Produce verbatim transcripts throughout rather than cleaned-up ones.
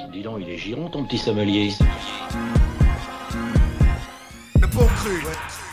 Dis donc, il est giron ton petit sommelier. Le bon cru, ouais.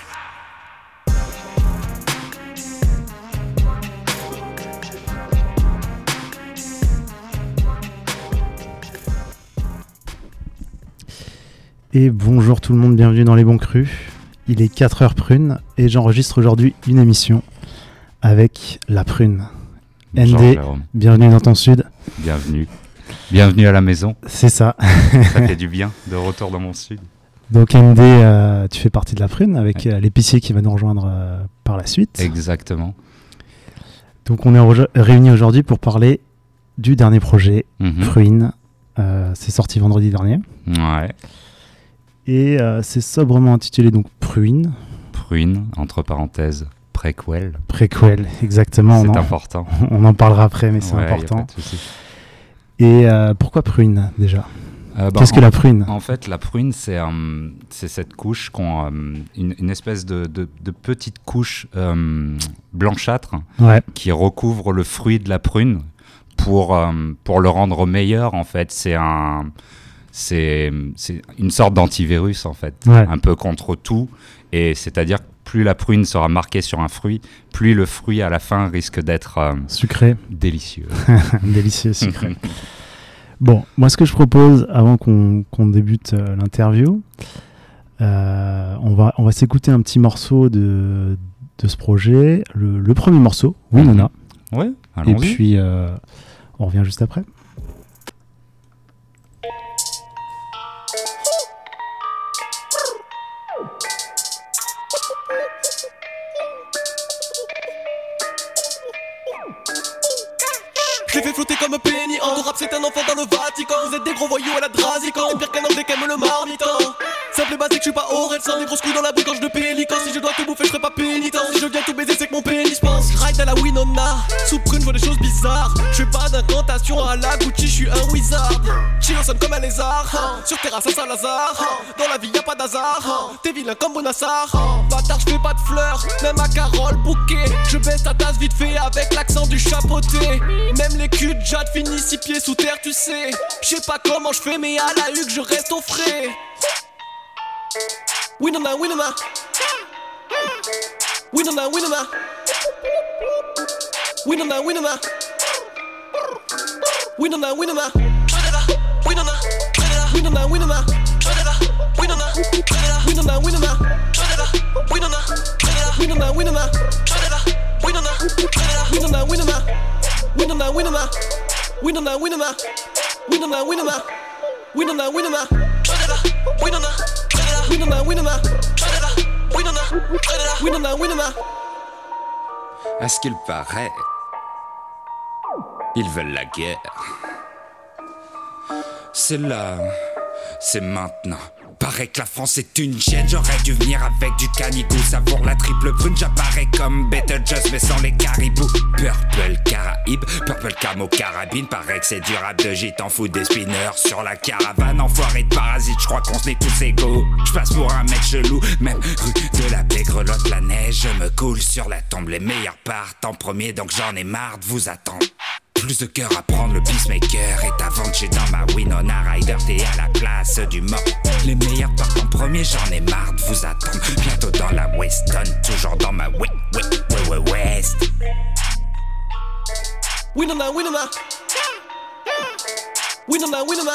Et bonjour tout le monde, bienvenue dans Les Bons Crus. Il est quatre heures prune et j'enregistre aujourd'hui une émission avec la prune. Bonjour, N D, Jérôme. bienvenue dans ton sud. Bienvenue. Bienvenue à la maison. C'est ça. Ça fait du bien de retour dans mon sud. Donc N D, euh, tu fais partie de la prune avec euh, l'épicier qui va nous rejoindre euh, par la suite. Exactement. Donc on est re- réunis aujourd'hui pour parler du dernier projet, Mhm. Pruine. Euh, c'est sorti vendredi dernier. Ouais. Et euh, c'est sobrement intitulé donc Pruine. Pruine, entre parenthèses, préquel. Préquel, exactement. C'est on en, important. on en parlera après, mais c'est Ouais, y a important. pas de souci. Et euh, pourquoi Pruine déjà Euh, bah, Qu'est-ce en, que la prune En fait, la prune, c'est euh, c'est cette couche, qu'on, euh, une, une espèce de, de, de petite couche euh, blanchâtre Ouais, qui recouvre le fruit de la prune pour, euh, pour le rendre meilleur. En fait, c'est un, c'est, c'est une sorte d'antivirus, en fait, ouais. un peu contre tout. Et c'est-à-dire que plus la prune sera marquée sur un fruit, plus le fruit à la fin risque d'être euh, Sucré, délicieux. délicieux, sucré. Bon, moi ce que je propose, avant qu'on, qu'on débute euh, l'interview, euh, on, va, on va s'écouter un petit morceau de, de ce projet. Le, le premier morceau, Winona. Ouais, Et allons-y. puis, euh, on revient juste après. Je l'ai fait flotter comme un penny. En rap c'est un enfant dans le Vatican. Vous êtes des gros voyous à la Drasican. C'est pire qu'un anglais qui aime le marmiton. Simple et basique, je suis pas Aurel sans des grosses couilles dans la bouche quand je de pélican. Si je dois te bouffer, je serai pas pénitent. Si je viens tout baiser, c'est que mon pénis pense. Ride à la Winona, sous prune, je vois des choses bizarres. Je fais pas d'incantation à la Gucci, je suis un wizard. Chilo sonne comme un lézard. Sur terrasse à Saint-Lazare. Dans la vie y a pas d'hasard. T'es vilain comme Bonassar. Bâtard, je fais pas de fleurs, même à Carole Bouquet. Je baisse ta tasse vite fait avec l'accent du chapeauté. Même les culs de Jade finissent six pieds sous terre, tu sais. Je sais pas comment je fais, mais à la huque, je reste au frais. Winona, Winona. Winona, Winona. Winona, Winona. Winona, Winona. Winona, Winona. Winona, Winona. Winona, Winona. Winona, Winona. Winona, Winona. Winona, Winona. Winona, Winona. Winona, Winona. Winona, Winona. Winona, Winona. Winona, Winona. Winona, Winona. Winona, Winona. Winona, Winona. À ce qu'il paraît, ils veulent la guerre. C'est là, c'est maintenant. Paraît que la France est une gêne. J'aurais dû venir avec du canigou. Savoure la triple prune, j'apparais comme Betelgeuse mais sans les caribous. Purple Caraïbe, Purple Camo Carabine. Paraît que c'est du rap de gitan fou des spinners sur la caravane. Enfoiré de parasites, j'crois qu'on se n'est tous égaux. J'passe pour un mec chelou, même rue de la baie grelotte la neige. Je me coule sur la tombe, les meilleurs partent en premier. Donc j'en ai marre de vous attendre. Plus de cœur à prendre, le peacemaker est à vendre. J'suis dans ma Winona Ryder, t'es à la place du mort. Les meilleurs partent en premier, j'en ai marre de vous attendre. Bientôt dans la Weston, toujours dans ma way, way, way, way, West. Winona, Winona. Winona, Winona.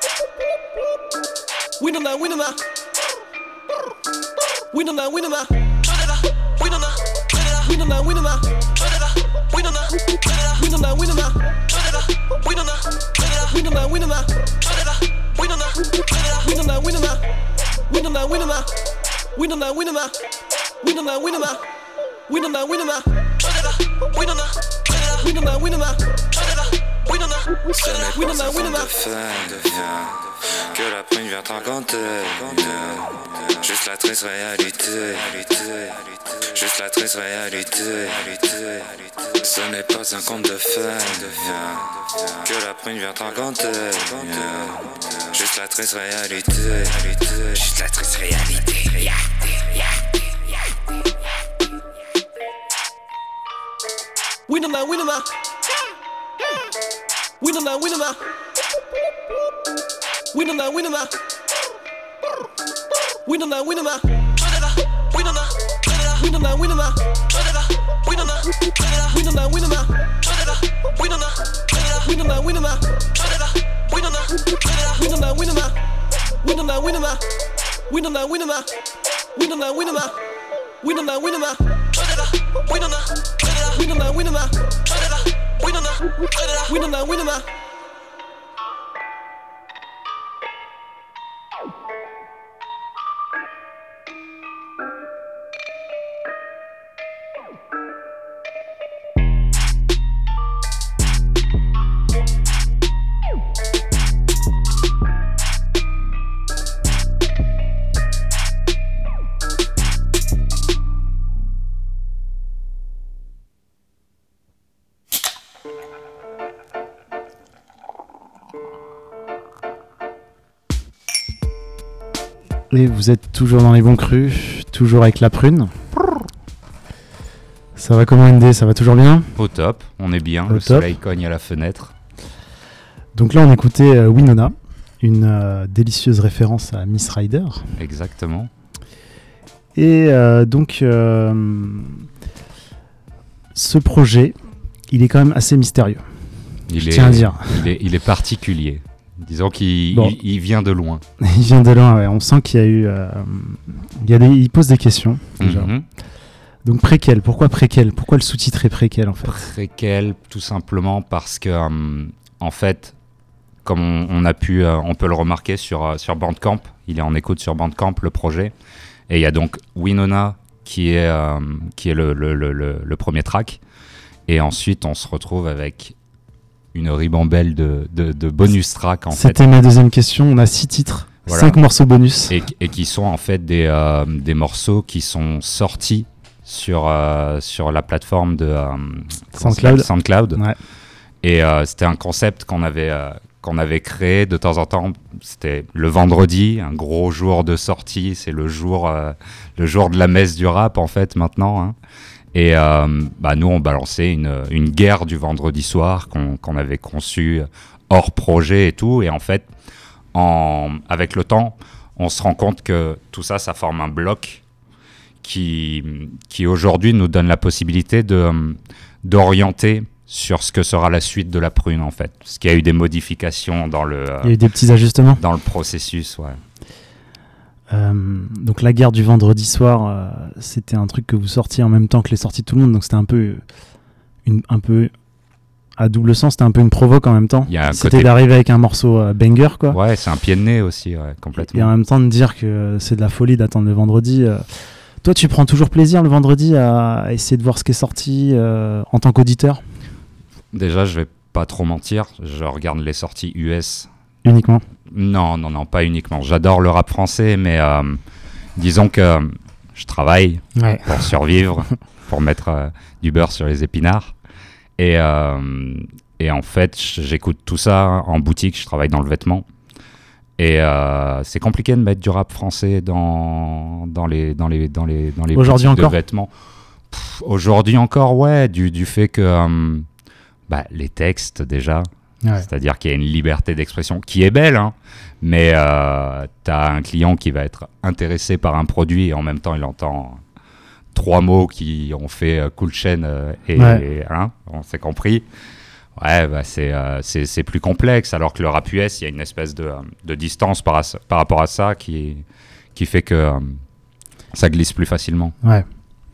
Winona, Winona. Winona, Winona. Winona, Winona. Winona, Winona. Winona, Winona. Winona, Winona. Winona, Winona. Winona, Winona. Winona, Winona. Winona, Winona. Winona, Winona. Winona, Winona. Winona, Winona. Winona, Winona. Winona, Winona. Winona, Que la prune vient t'encanter. Juste la triste réalité. Juste la triste réalité. Ce n'est pas un conte de fées. Que la prune vient t'encanter. Juste la triste réalité. Juste la triste réalité. Winona, Winona. Winona, Winona. Winona, Winona. Winona, Winona. Winona, Winona, Winona. Winona, Winona. Winona, Winona. Winona, Winona. Winona, Winona. Winona, Winona. Winona, Winona. Winona, Winona. Winona, Winona. Winona, Winona. Winona, Winona, Winona. Winona, Winona. Et vous êtes toujours dans les bons crus, toujours avec la prune. Ça va comment N D? Ça va toujours bien? Au top, on est bien, Au le top. soleil cogne à la fenêtre. Donc là on écoutait euh, Winona, une euh, délicieuse référence à Miss Ryder. Exactement. Et euh, donc euh, ce projet, il est quand même assez mystérieux. Il Je est, tiens à dire. Il est, il est particulier. Disons qu'il Bon. il, il vient de loin. Il vient de loin, ouais. On sent qu'il y a eu... euh, il, y a des, il pose des questions, déjà. Mhm. Donc préquel, pourquoi préquel? Pourquoi le sous-titre est préquel, en fait? Préquel, tout simplement parce que, euh, en fait, comme on, on a pu, euh, on peut le remarquer sur, euh, sur Bandcamp, il est en écoute sur Bandcamp, le projet. Et il y a donc Winona qui est, euh, qui est le, le, le, le, le premier track. Et ensuite, on se retrouve avec une ribambelle de, de, de bonus tracks, en fait. C'était ma deuxième question. On a six titres, Voilà. cinq morceaux bonus. Et, et qui sont en fait des, euh, des morceaux qui sont sortis sur, euh, sur la plateforme de euh, comment ça SoundCloud. s'appelle SoundCloud. Ouais. Et euh, c'était un concept qu'on avait, euh, qu'on avait créé de temps en temps. C'était le vendredi, un gros jour de sortie. C'est le jour, euh, le jour de la messe du rap, en fait, maintenant. Hein. Et euh, bah, nous, on balançait une, une guerre du vendredi soir qu'on, qu'on avait conçue hors projet et tout. Et en fait, en, avec le temps, on se rend compte que tout ça, ça forme un bloc qui, qui aujourd'hui nous donne la possibilité de, d'orienter sur ce que sera la suite de la prune, en fait. Parce qu'il y a eu des modifications dans le, Il y a eu des petits ajustements. dans le processus, ouais. Euh, donc la guerre du vendredi soir, euh, c'était un truc que vous sortiez en même temps que les sorties de tout le monde. Donc c'était un peu, une, un peu à double sens, c'était un peu une provoque en même temps. Il y a un C'était côté- d'arriver avec un morceau euh, banger, quoi. Ouais, c'est un pied de nez aussi, ouais, complètement. Et en même temps de dire que c'est de la folie d'attendre le vendredi. euh. Toi, tu prends toujours plaisir le vendredi à, à essayer de voir ce qui est sorti euh, en tant qu'auditeur, Déjà, je vais pas trop mentir, je regarde les sorties U S. uniquement. Non, non, non, pas uniquement. J'adore le rap français, mais euh, disons que je travaille Ouais. pour survivre, pour mettre euh, du beurre sur les épinards. Et, euh, et en fait, j'écoute tout ça en boutique, je travaille dans le vêtement. Et euh, c'est compliqué de mettre du rap français dans, dans les, dans les, dans les, dans les Aujourd'hui boutiques de encore vêtements. Pff, aujourd'hui encore, ouais, du, du fait que euh, bah, les textes, déjà, Ouais. c'est-à-dire qu'il y a une liberté d'expression qui est belle, hein, mais euh, tu as un client qui va être intéressé par un produit et en même temps il entend trois mots qui ont fait euh, cool chain euh, et, Ouais. et, hein, on s'est compris. Ouais, bah c'est, euh, c'est, c'est plus complexe, alors que le rap U S, il y a une espèce de, euh, de distance par, à- par rapport à ça qui, qui fait que euh, ça glisse plus facilement. Ouais.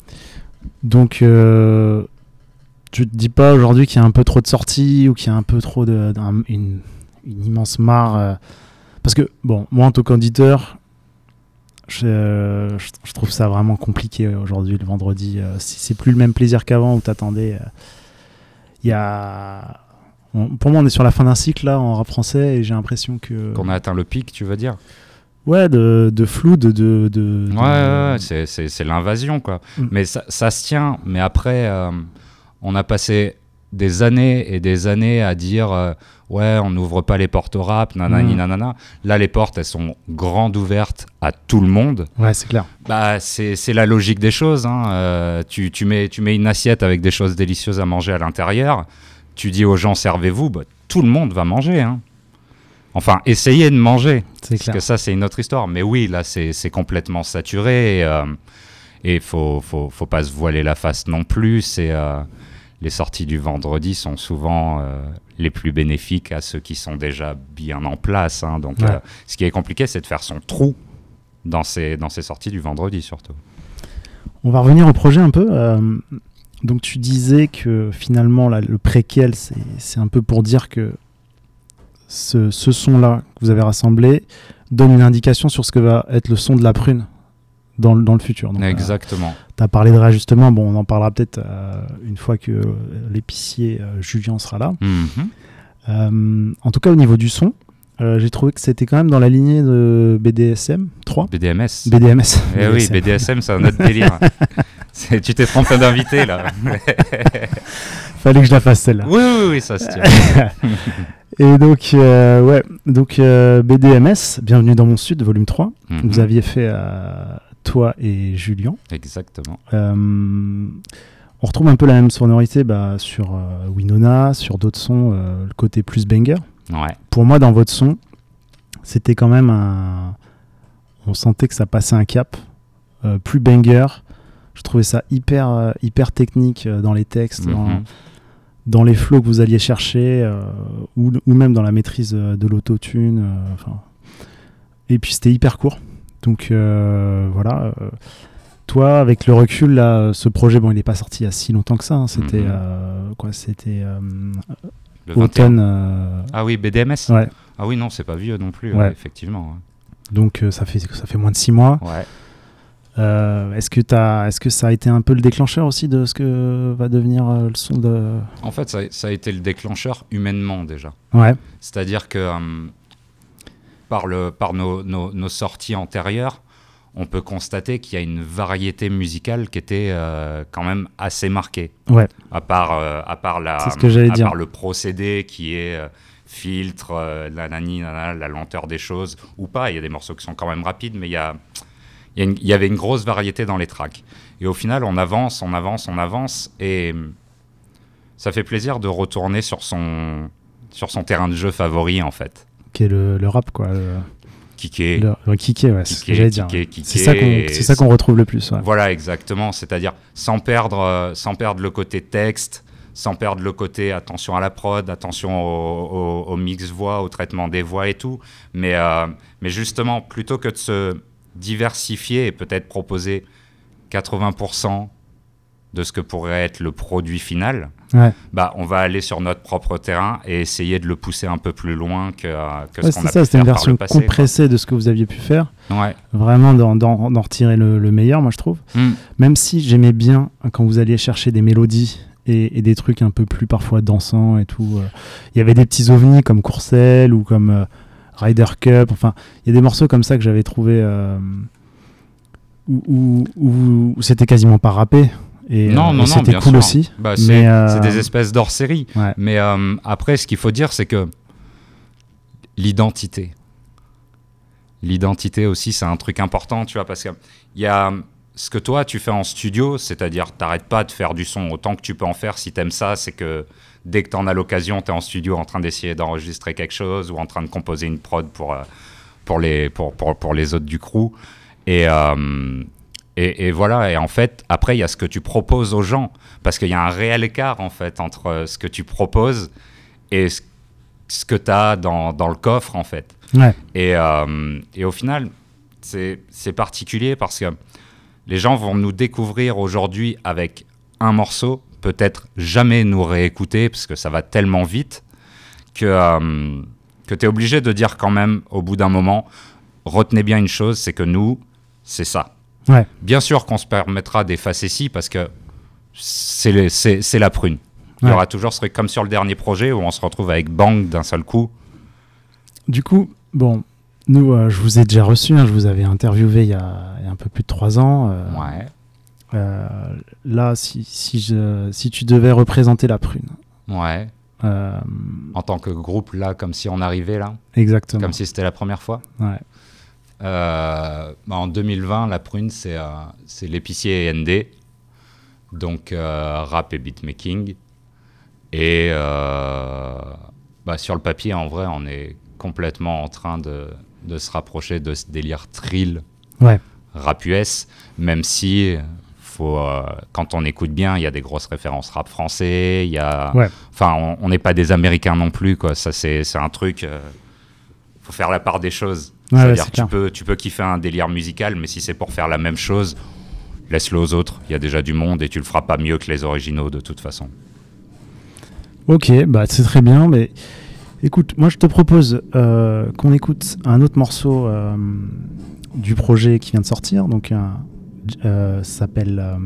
Donc, euh, tu te dis pas aujourd'hui qu'il y a un peu trop de sorties ou qu'il y a un peu trop de, d'un- une, une immense mare euh, parce que, bon, moi en tant qu'auditeur, je, euh, je, je trouve ça vraiment compliqué aujourd'hui le vendredi. Euh, c'est, c'est plus le même plaisir qu'avant où t'attendais. euh, Il y a. on- pour moi, on est sur la fin d'un cycle là en rap français et j'ai l'impression que. Qu'on a atteint le pic, tu veux dire? Ouais, de, de flou, de. de, de- Ouais, de- ouais, ouais, c'est, c'est, c'est l'invasion, quoi. Mm. Mais ça, ça se tient. Mais après, euh, on a passé des années et des années à dire euh, ouais, on n'ouvre pas les portes au rap, nanani, Mm. nanana. Là, les portes, elles sont grandes ouvertes à tout le monde. Ouais, c'est clair. Bah, c'est, c'est la logique des choses. Hein. Euh, tu, tu, mets, tu mets une assiette avec des choses délicieuses à manger à l'intérieur. Tu dis aux gens, servez-vous. Bah, tout le monde va manger. Hein. Enfin, essayer de manger. C'est Parce clair. que ça, c'est une autre histoire. Mais oui, là, c'est, c'est complètement saturé. Et euh, il faut, faut, faut pas se voiler la face non plus. C'est, euh, les sorties du vendredi sont souvent euh, les plus bénéfiques à ceux qui sont déjà bien en place. Hein. Donc, Ouais. euh, ce qui est compliqué, c'est de faire son trou dans ces, dans ces sorties du vendredi, surtout. On va revenir au projet un peu. Euh, donc tu disais que finalement là, le préquel, c'est, c'est un peu pour dire que ce, ce son-là que vous avez rassemblé donne une indication sur ce que va être le son de la prune dans, le- dans le futur. Donc, Exactement. tu as parlé de réajustement, bon, on en parlera peut-être euh, une fois que euh, l'épicier euh, Julien sera là. Mhm. Euh, en tout cas, au niveau du son, euh, j'ai trouvé que c'était quand même dans la lignée de B D S M trois. B D M S. B D M S. Eh oui, B D S M, c'est un autre délire. C'est- tu t'es trompé d'invité, là. Fallait que je la fasse celle-là. Oui, oui, oui, ça se tient. Et donc, euh, ouais, donc euh, B D M S, Bienvenue dans mon Sud, volume trois. Mhm. Vous aviez fait euh, toi et Julien. Exactement. Euh, on retrouve un peu la même sonorité bah, sur euh, Winona, sur d'autres sons, euh, le côté plus banger. Ouais. Pour moi, dans votre son, c'était quand même un. On sentait que ça passait un cap, euh, plus banger. Je trouvais ça hyper, euh, hyper technique euh, dans les textes, dans, Mhm. dans les flows que vous alliez chercher, euh, ou, ou même dans la maîtrise euh, de l'autotune. euh, enfin. Et puis c'était hyper court. Donc euh, voilà. euh, toi, avec le recul, là, ce projet, bon, il n'est pas sorti il y a si longtemps que ça. hein, c'était Mhm. euh, quoi C'était euh, Le vingt et un. automne. euh, Ah oui, B D M S. ouais. Ah oui, non, c'est pas vieux non plus, Ouais. ouais, effectivement. Donc euh, ça fait ça fait moins de six mois. Ouais. Euh, est-ce que t'as, est-ce que ça a été un peu le déclencheur aussi de ce que va devenir euh, le son de. En fait, ça, ça a été le déclencheur humainement déjà. Ouais. C'est-à-dire que euh, par, le, par nos, nos, nos sorties antérieures, on peut constater qu'il y a une variété musicale qui était euh, quand même assez marquée. Ouais. À part, euh, à part, la, C'est ce que j'allais à dire. part le procédé qui est euh, filtre, euh, la, nani, nana, la lenteur des choses, ou pas. Il y a des morceaux qui sont quand même rapides, mais il y, a, il y, a une- il y avait une grosse variété dans les tracks. Et au final, on avance, on avance, on avance, et hum, ça fait plaisir de retourner sur son, sur son terrain de jeu favori, en fait. Qui est le, le rap quoi. Le, Kické. le, le kické, ouais. C'est ce que Kické, j'allais dire. kické, ouais. kické, C'est ça qu'on, c'est ça qu'on retrouve le plus. Ouais. Voilà, exactement. C'est-à-dire sans perdre, euh, sans perdre le côté texte, sans perdre le côté attention à la prod, attention au, au- au mix voix, au traitement des voix et tout. Mais, euh, mais justement, plutôt que de se diversifier et peut-être proposer quatre-vingts pour cent de ce que pourrait être le produit final, Ouais. bah, on va aller sur notre propre terrain et essayer de le pousser un peu plus loin que, euh, que Ouais, ce qu'on c'est a ça, pu c'était une faire par version le passé. quoi. compressée de ce que vous aviez pu faire. Ouais. Vraiment d'en, d'en, d'en retirer le, le meilleur, moi je trouve. Mm. Même si j'aimais bien quand vous alliez chercher des mélodies et, et des trucs un peu plus parfois dansants et tout. euh, Il y avait des petits ovnis comme Courcelles ou comme euh, Ryder Cup. Enfin, il y a des morceaux comme ça que j'avais trouvé euh, où, où, où- où c'était quasiment pas rappé. Et, Non, euh, non, et non, c'était bien cool sûr. aussi. Bah, Mais, c'est euh, c'est des espèces d'hors-série. Ouais. Mais euh, après, ce qu'il faut dire, c'est que l'identité. L'identité aussi, c'est un truc important, tu vois, parce qu'il y a ce que toi, tu fais en studio, c'est-à-dire t'arrêtes pas de faire du son autant que tu peux en faire. Si t'aimes ça, c'est que dès que t'en as l'occasion, t'es en studio en train d'essayer d'enregistrer quelque chose ou en train de composer une prod pour, euh, pour, les, pour, pour, pour les autres du crew. Et... euh, Et, et voilà, et en fait, après, il y a ce que tu proposes aux gens, parce qu'il y a un réel écart, en fait, entre euh, ce que tu proposes et ce, ce que tu as dans, dans le coffre, en fait. Ouais. Et, euh, et au final, c'est c'est particulier parce que les gens vont nous découvrir aujourd'hui avec un morceau, peut-être jamais nous réécouter, parce que ça va tellement vite, que, euh, que tu es obligé de dire quand même, au bout d'un moment, retenez bien une chose, c'est que nous, c'est ça. Ouais. Bien sûr qu'on se permettra des facéties parce que c'est les- c'est c'est la prune. Il y Ouais. aura toujours ce truc comme sur le dernier projet où on se retrouve avec bang d'un seul coup. Du coup, bon, nous, euh, je vous ai déjà reçu, hein, je vous avais interviewé il y a, il y a un peu plus de trois ans. euh, Ouais. euh, là, si, si, je, si tu devais représenter la prune. Ouais. euh, En tant que groupe, là, comme si on arrivait là, exactement. comme si c'était la première fois. Ouais. Euh, bah, en deux mille vingt, la prune, c'est euh, c'est l'épicier et N D, donc euh, rap et beatmaking. Et euh, bah, sur le papier, en vrai, on est complètement en train de, de se rapprocher de ce délire trill Ouais. rap U S, même si faut, euh, quand on écoute bien, il y a des grosses références rap français, il y a, Ouais. enfin, on n'est pas des Américains non plus, quoi. Ça, c'est, c'est un truc. Euh, faut faire la part des choses. Ouais, C'est-à-dire ouais, que tu peux, tu peux kiffer un délire musical, mais si c'est pour faire la même chose, laisse-le aux autres. Il y a déjà du monde et tu le feras pas mieux que les originaux de toute façon. Ok, bah c'est très bien, mais écoute, moi je te propose euh, qu'on écoute un autre morceau euh, du projet qui vient de sortir, donc un, euh, ça s'appelle, euh,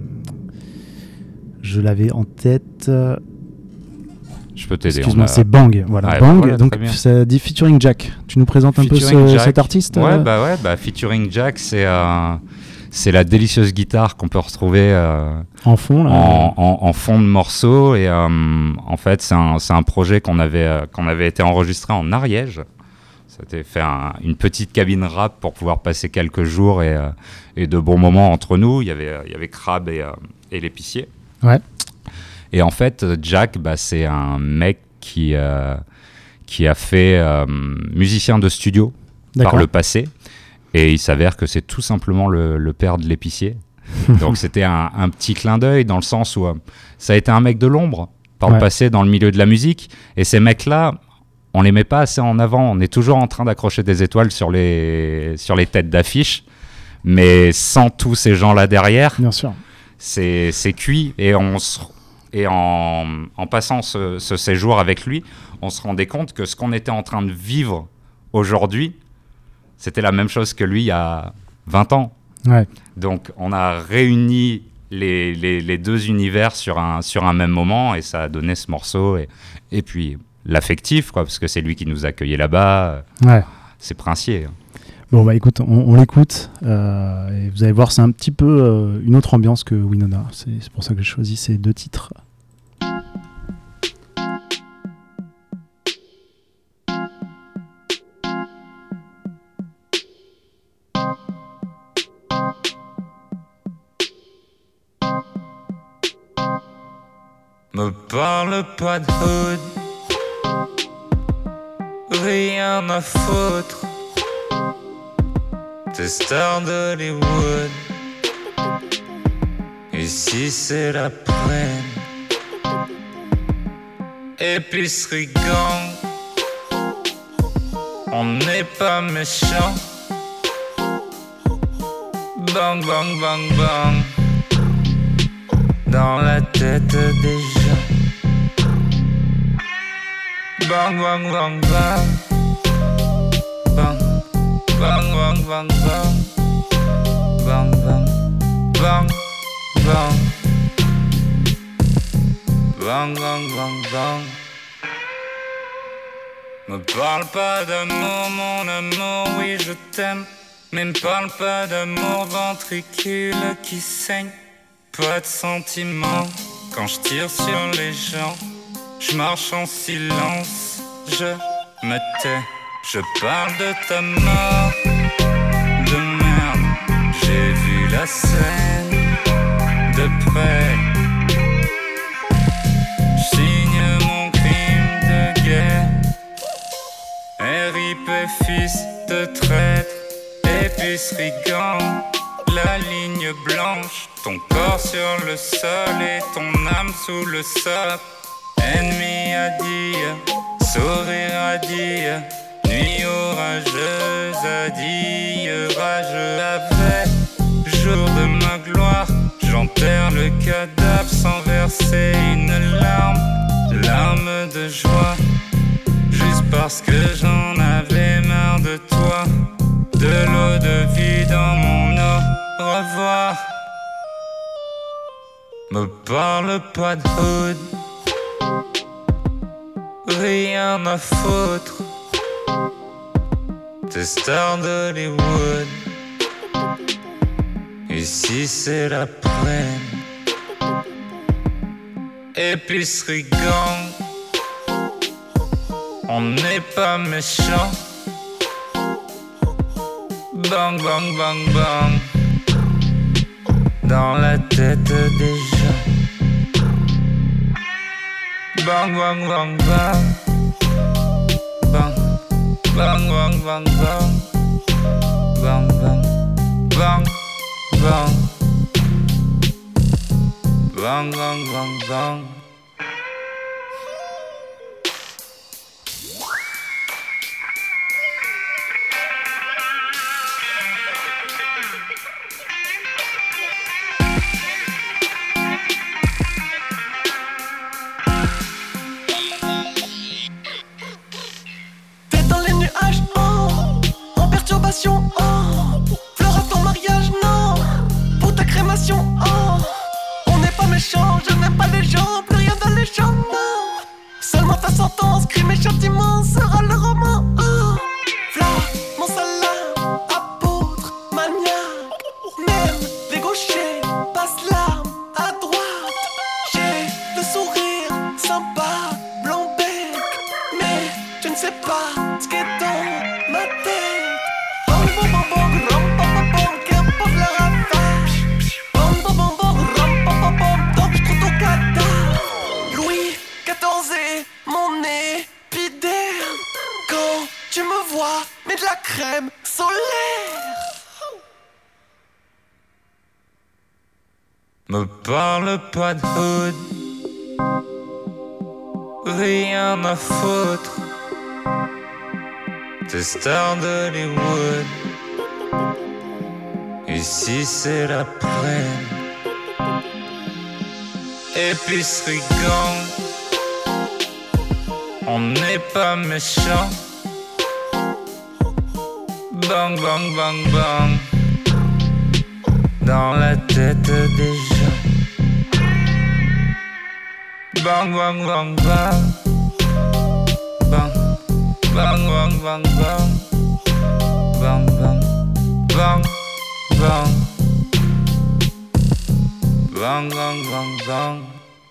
je l'avais en tête, euh, Je peux t'aider. excuse-moi, on a- c'est Bang, voilà, Ouais, Bang, voilà, donc très bien. ça dit featuring Jack. Tu nous présentes un peu Featuring ce- Jack. cet artiste Ouais, euh bah ouais, bah featuring Jack, c'est euh, c'est la délicieuse guitare qu'on peut retrouver euh, en fond là. en, en, en fond de morceau. Et euh, en fait, c'est un, c'est un projet qu'on avait, euh, qu'on avait été enregistré en Ariège. Ça a été fait un- une petite cabine rap pour pouvoir passer quelques jours et, euh, et de bons moments entre nous. Il y avait, il y avait Crab et, euh, et l'épicier. Ouais. Et en fait, Jack, bah, c'est un mec qui, euh, qui a fait euh, musicien de studio par D'accord. le passé. Et il s'avère que c'est tout simplement le, le père de l'épicier. Donc c'était un, un petit clin d'œil dans le sens où euh, ça a été un mec de l'ombre par Ouais. le passé dans le milieu de la musique. Et ces mecs-là, on les met pas assez en avant. On est toujours en train d'accrocher des étoiles sur les, sur les têtes d'affiche. Mais sans tous ces gens-là derrière, Bien sûr. c'est, c'est cuit. Et, on se, et en, en passant ce, ce séjour avec lui, on se rendait compte que ce qu'on était en train de vivre aujourd'hui, c'était la même chose que lui il y a vingt ans. Ouais. Donc on a réuni les, les, les deux univers sur un, sur un même moment et ça a donné ce morceau. Et, et puis l'affectif, quoi, parce que c'est lui qui nous accueillait là-bas. Ouais. C'est princier. Bon bah écoute, on, on l'écoute euh, et vous allez voir, c'est un petit peu euh, une autre ambiance que Winona. C'est, c'est pour ça que j'ai choisi ces deux titres. Me parle pas de hood, rien à foutre. T'es star d'Hollywood, ici c'est la plaine. Épicerie gang, on n'est pas méchant. Bang bang bang bang, dans la tête des gens. Bang bang bang bang, bang bang bang bang bang, bang bang bang bang, bang bang bang bang. Me parle pas d'amour, mon amour, oui je t'aime. Mais me parle pas d'amour ventricule qui saigne. Pas de sentiments quand je tire sur les gens. Je marche en silence, je me tais. Je parle de ta mort, de merde. J'ai vu la scène de près. Signe mon crime de guerre. R I P fils de traître. Épicerie gang, la ligne blanche. Ton corps sur le sol et ton âme sous le sable. Ennemi à dire, sourire à dire. Nuit orageuse à dire, rageux avec. Jour de ma gloire, j'enterre le cadavre sans verser une larme. Larme de joie, juste parce que j'en avais marre de toi. De l'eau de vie dans mon eau, revoir. Me parle pas de hood, rien à foutre. T'es star d'Hollywood, ici c'est la plaine. Épicerie gang, on n'est pas méchant. Bang bang bang bang, dans la tête des gens. Bang bang bang bang, bang Bang, bang, bang, bang. Bang, bang, bang, bang. Bang, bang, bang, bang. T'es dans les nuages, oh, en perturbation, oh. Fleur à ton mariage, non. Pour ta crémation, oh. On n'est pas méchants, je n'aime pas les gens, plus rien dans les champs, non. Seulement ta sentence, crime et châtiment sera le roman, oh. Fleur, mon salam, apôtre, maniaque. Même les gauchers passent l'arme à droite. J'ai le sourire sympa, blanc bec. Mais je ne sais pas ce qu'est dans ma tête. Bom bom bom bom, rom bom bom bom, qu'importe la ravage. Bom bom bom bom, rom bom bom bom, donc je trouve ton cadavre. Louis quatorze est mon épiderme. Quand tu me vois, mets de la crème solaire. Me parle pas de hood, rien à foutre. T'es star d'Hollywood, ici c'est la plaine. Épicerie gang, on n'est pas méchant. Bang bang bang bang, dans la tête des gens. Bang bang bang bang, bang bang bang bang bang, bang bang bang bang, bang bang bang bang.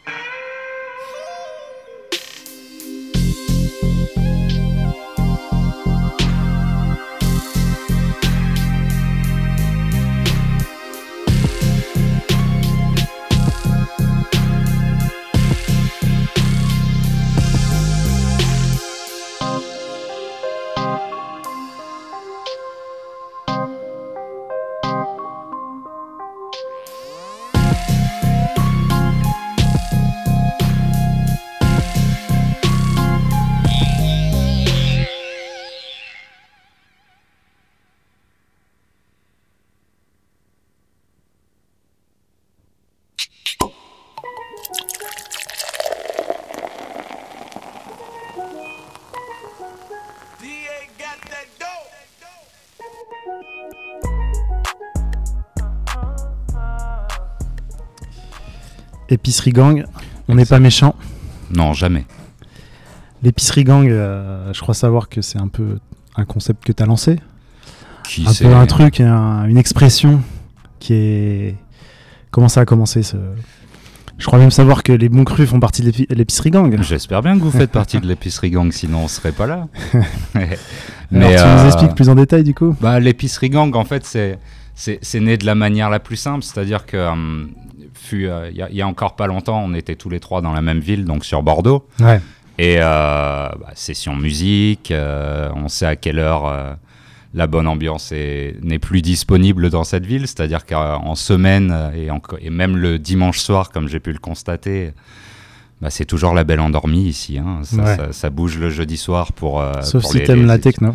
Épicerie Gang, on n'est pas méchant. Non, jamais. L'épicerie Gang, euh, je crois savoir que c'est un peu un concept que tu as lancé. Qui un c'est peu un truc, un- une expression qui est... Comment ça a commencé ce... Je crois même savoir que les bons crus font partie de l'épi- l'épicerie Gang. J'espère bien que vous faites partie de l'épicerie gang, sinon on serait pas là. Alors tu euh, nous expliques plus en détail du coup. Bah, l'épicerie gang, en fait, c'est, c'est, c'est né de la manière la plus simple, c'est-à-dire que hum, fut, euh, y, a- y a encore pas longtemps, on était tous les trois dans la même ville, donc sur Bordeaux. Ouais. Et euh, bah, session musique, euh, on sait à quelle heure euh, la bonne ambiance est, n'est plus disponible dans cette ville, c'est-à-dire qu'en semaine euh, et, en- et même le dimanche soir, comme j'ai pu le constater, bah, c'est toujours la belle endormie ici. Hein. Ça, Ouais. ça- ça bouge le jeudi soir pour. euh, Sauf pour si les- t'aimes les- la techno.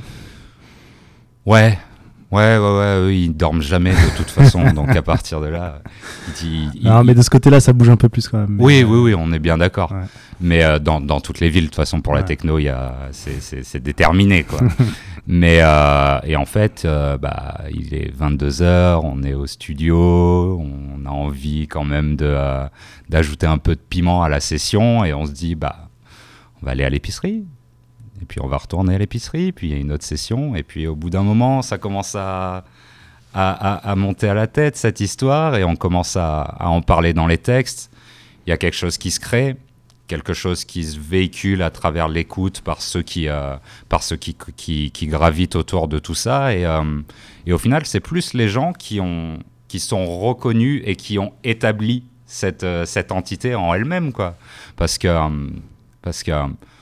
Ouais. Ouais, ouais, ouais, eux, ils dorment jamais de toute façon, donc à partir de là, ils, ils- Non, ils- mais de ce côté-là, ça bouge un peu plus quand même. Mais, oui, euh, oui, oui, on est bien d'accord. Ouais. Mais euh, dans, dans toutes les villes, de toute façon, pour la Ouais. techno, il y a, c'est, c'est, c'est déterminé, quoi. Mais euh, et en fait, euh, bah, il est vingt-deux heures, on est au studio, on a envie quand même de euh, d'ajouter un peu de piment à la session, et on se dit, bah, on va aller à l'épicerie. Et puis on va retourner à l'épicerie, puis il y a une autre session, et puis au bout d'un moment, ça commence à, à, à, à monter à la tête, cette histoire, et on commence à, à en parler dans les textes. Il y a quelque chose qui se crée, quelque chose qui se véhicule à travers l'écoute par ceux qui, euh, par ceux qui, qui, qui gravitent autour de tout ça, et, euh, et au final, c'est plus les gens qui, ont, qui sont reconnus et qui ont établi cette, euh, cette entité en elle-même, quoi. Parce que... euh, parce que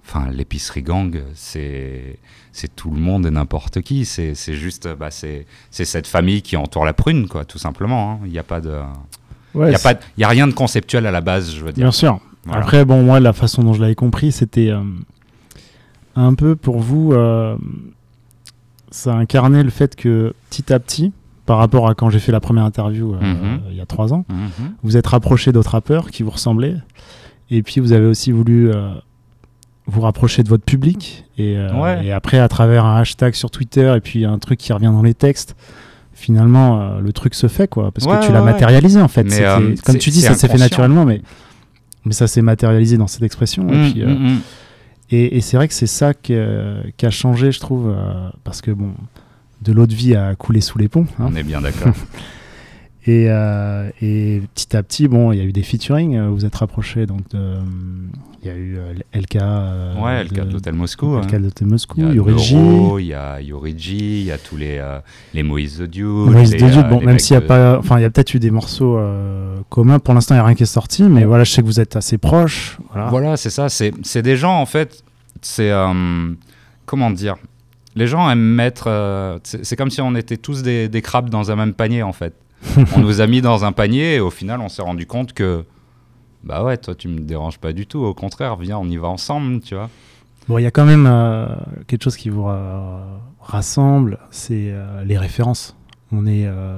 enfin, l'épicerie gang, c'est, c'est tout le monde et n'importe qui. C'est, c'est juste, bah, c'est, c'est cette famille qui entoure la prune, quoi, tout simplement. Il hein. n'y a pas de, il Ouais, y a pas, il y a rien de conceptuel à la base, je veux dire. bien sûr. Voilà. Après, bon, moi, la façon dont je l'avais compris, c'était euh, un peu pour vous, euh, ça incarnait le fait que petit à petit, par rapport à quand j'ai fait la première interview euh, Mhm. il y a trois ans, Mm-hmm. vous êtes rapproché d'autres rappeurs qui vous ressemblaient, et puis vous avez aussi voulu euh, vous rapprocher de votre public, et, euh, Ouais. et après, à travers un hashtag sur Twitter, et puis un truc qui revient dans les textes, finalement, euh, le truc se fait, quoi, parce Ouais, que tu ouais, l'as ouais. matérialisé, en fait. Mais, C'était- euh, comme c'est- tu dis, c'est ça s'est fait inconscient. naturellement, mais, mais ça s'est matérialisé dans cette expression, et Mm, puis... euh, mm, mm. Et, et c'est vrai que c'est ça qui a changé, je trouve, euh, parce que bon, de l'eau de vie a coulé sous les ponts. Hein, On est bien d'accord. et, euh, et petit à petit, bon, il y a eu des featuring. euh, Vous vous êtes rapprochés, donc de, il y a eu euh, L K. euh, Ouais, le cas de l'hôtel Moscou. L K hein. de l'hôtel Moscou, Il y a Yoriji. Neuro, il y a Yoriji, il y a tous les, euh, les Moïse the Dude. Moïse les, de Dude, euh, bon, les même mecs s'il y a de- pas, enfin, il y a peut-être eu des morceaux euh, communs. Pour l'instant, il n'y a rien qui est sorti, mais voilà, je sais que vous êtes assez proches. Voilà. Voilà, c'est ça. C'est, c'est des gens, en fait, c'est... euh, comment dire ? Les gens aiment mettre... euh, c'est, c'est comme si on était tous des, des crabes dans un même panier, en fait. On nous a mis dans un panier et au final, on s'est rendu compte que... Bah ouais, toi, tu me déranges pas du tout. Au contraire, viens, on y va ensemble, tu vois. Bon, il y a quand même euh, quelque chose qui vous euh, rassemble, c'est euh, les références. On est... euh,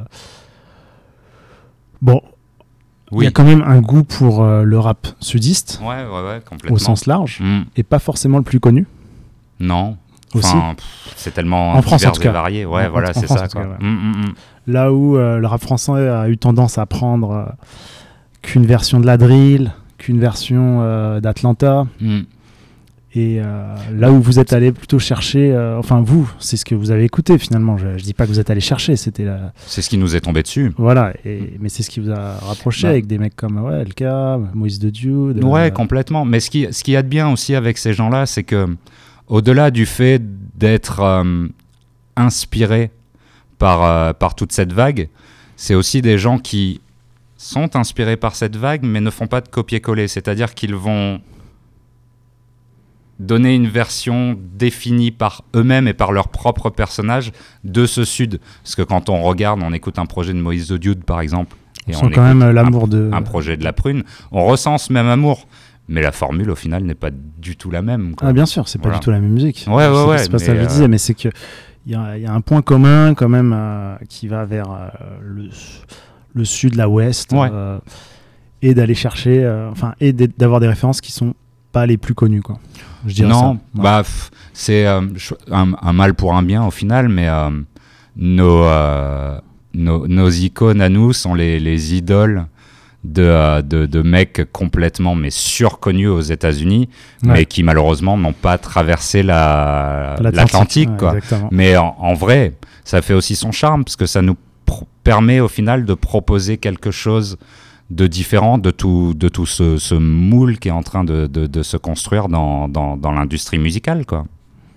Bon, il Oui. y a quand même un goût pour euh, le rap sudiste, Ouais, ouais, ouais, complètement. au sens large, Mm. et pas forcément le plus connu Non. aussi. Enfin, pff, c'est tellement En France, en divers tout et cas. varié. Ouais, En- voilà, en c'est France, ça. en tout Quoi. cas, ouais. Mm, mm, mm. Là où euh, le rap français a eu tendance à prendre euh, qu'une version de la drill, qu'une version euh, d'Atlanta, Mm. et euh, là où vous êtes allé plutôt chercher, euh, enfin vous, c'est ce que vous avez écouté finalement, je, je dis pas que vous êtes allé chercher, c'était la... C'est ce qui nous est tombé dessus. Voilà, et, mais c'est ce qui vous a rapproché Bah. avec des mecs comme ouais, L K, Moïse de Dude. Ouais, euh, complètement. Mais ce qui, ce qu'il y a de bien aussi avec ces gens-là, c'est que au-delà du fait d'être euh, inspiré par, euh, par toute cette vague, c'est aussi des gens qui sont inspirés par cette vague, mais ne font pas de copier-coller. C'est-à-dire qu'ils vont donner une version définie par eux-mêmes et par leur propre personnage de ce Sud. Parce que quand on regarde, on écoute un projet de Moïse the Dude, par exemple, on et sent on quand même écoute euh, un- l'amour de... un projet de la prune, on ressent ce même amour. Mais la formule, au final, n'est pas du tout la même. Quoi. Ah bien sûr, c'est pas Voilà. du tout la même musique. Ouais, ouais, C'est- ouais, C'est pas ça mais, que je euh, disais, mais c'est que il y, a- il y a un point commun quand même euh, qui va vers euh, le, le sud, la ouest, Ouais. euh, et d'aller chercher, euh, enfin, et d'être- d'avoir des références qui sont pas les plus connues, quoi. Je dirais non, ça. Ouais. bah, pff, c'est euh, je- un, un mal pour un bien au final, mais euh, nos, euh, nos, nos icônes à nous sont les, les idoles de, euh, de, de mecs complètement mais surconnus aux États-Unis, Ouais. mais qui malheureusement n'ont pas traversé la, l'Atlantique. ouais, Quoi. exactement. Mais en, en vrai, ça fait aussi son charme, parce que ça nous pr- permet au final de proposer quelque chose de différent de tout, de tout ce, ce moule qui est en train de, de, de se construire dans, dans, dans l'industrie musicale. Quoi.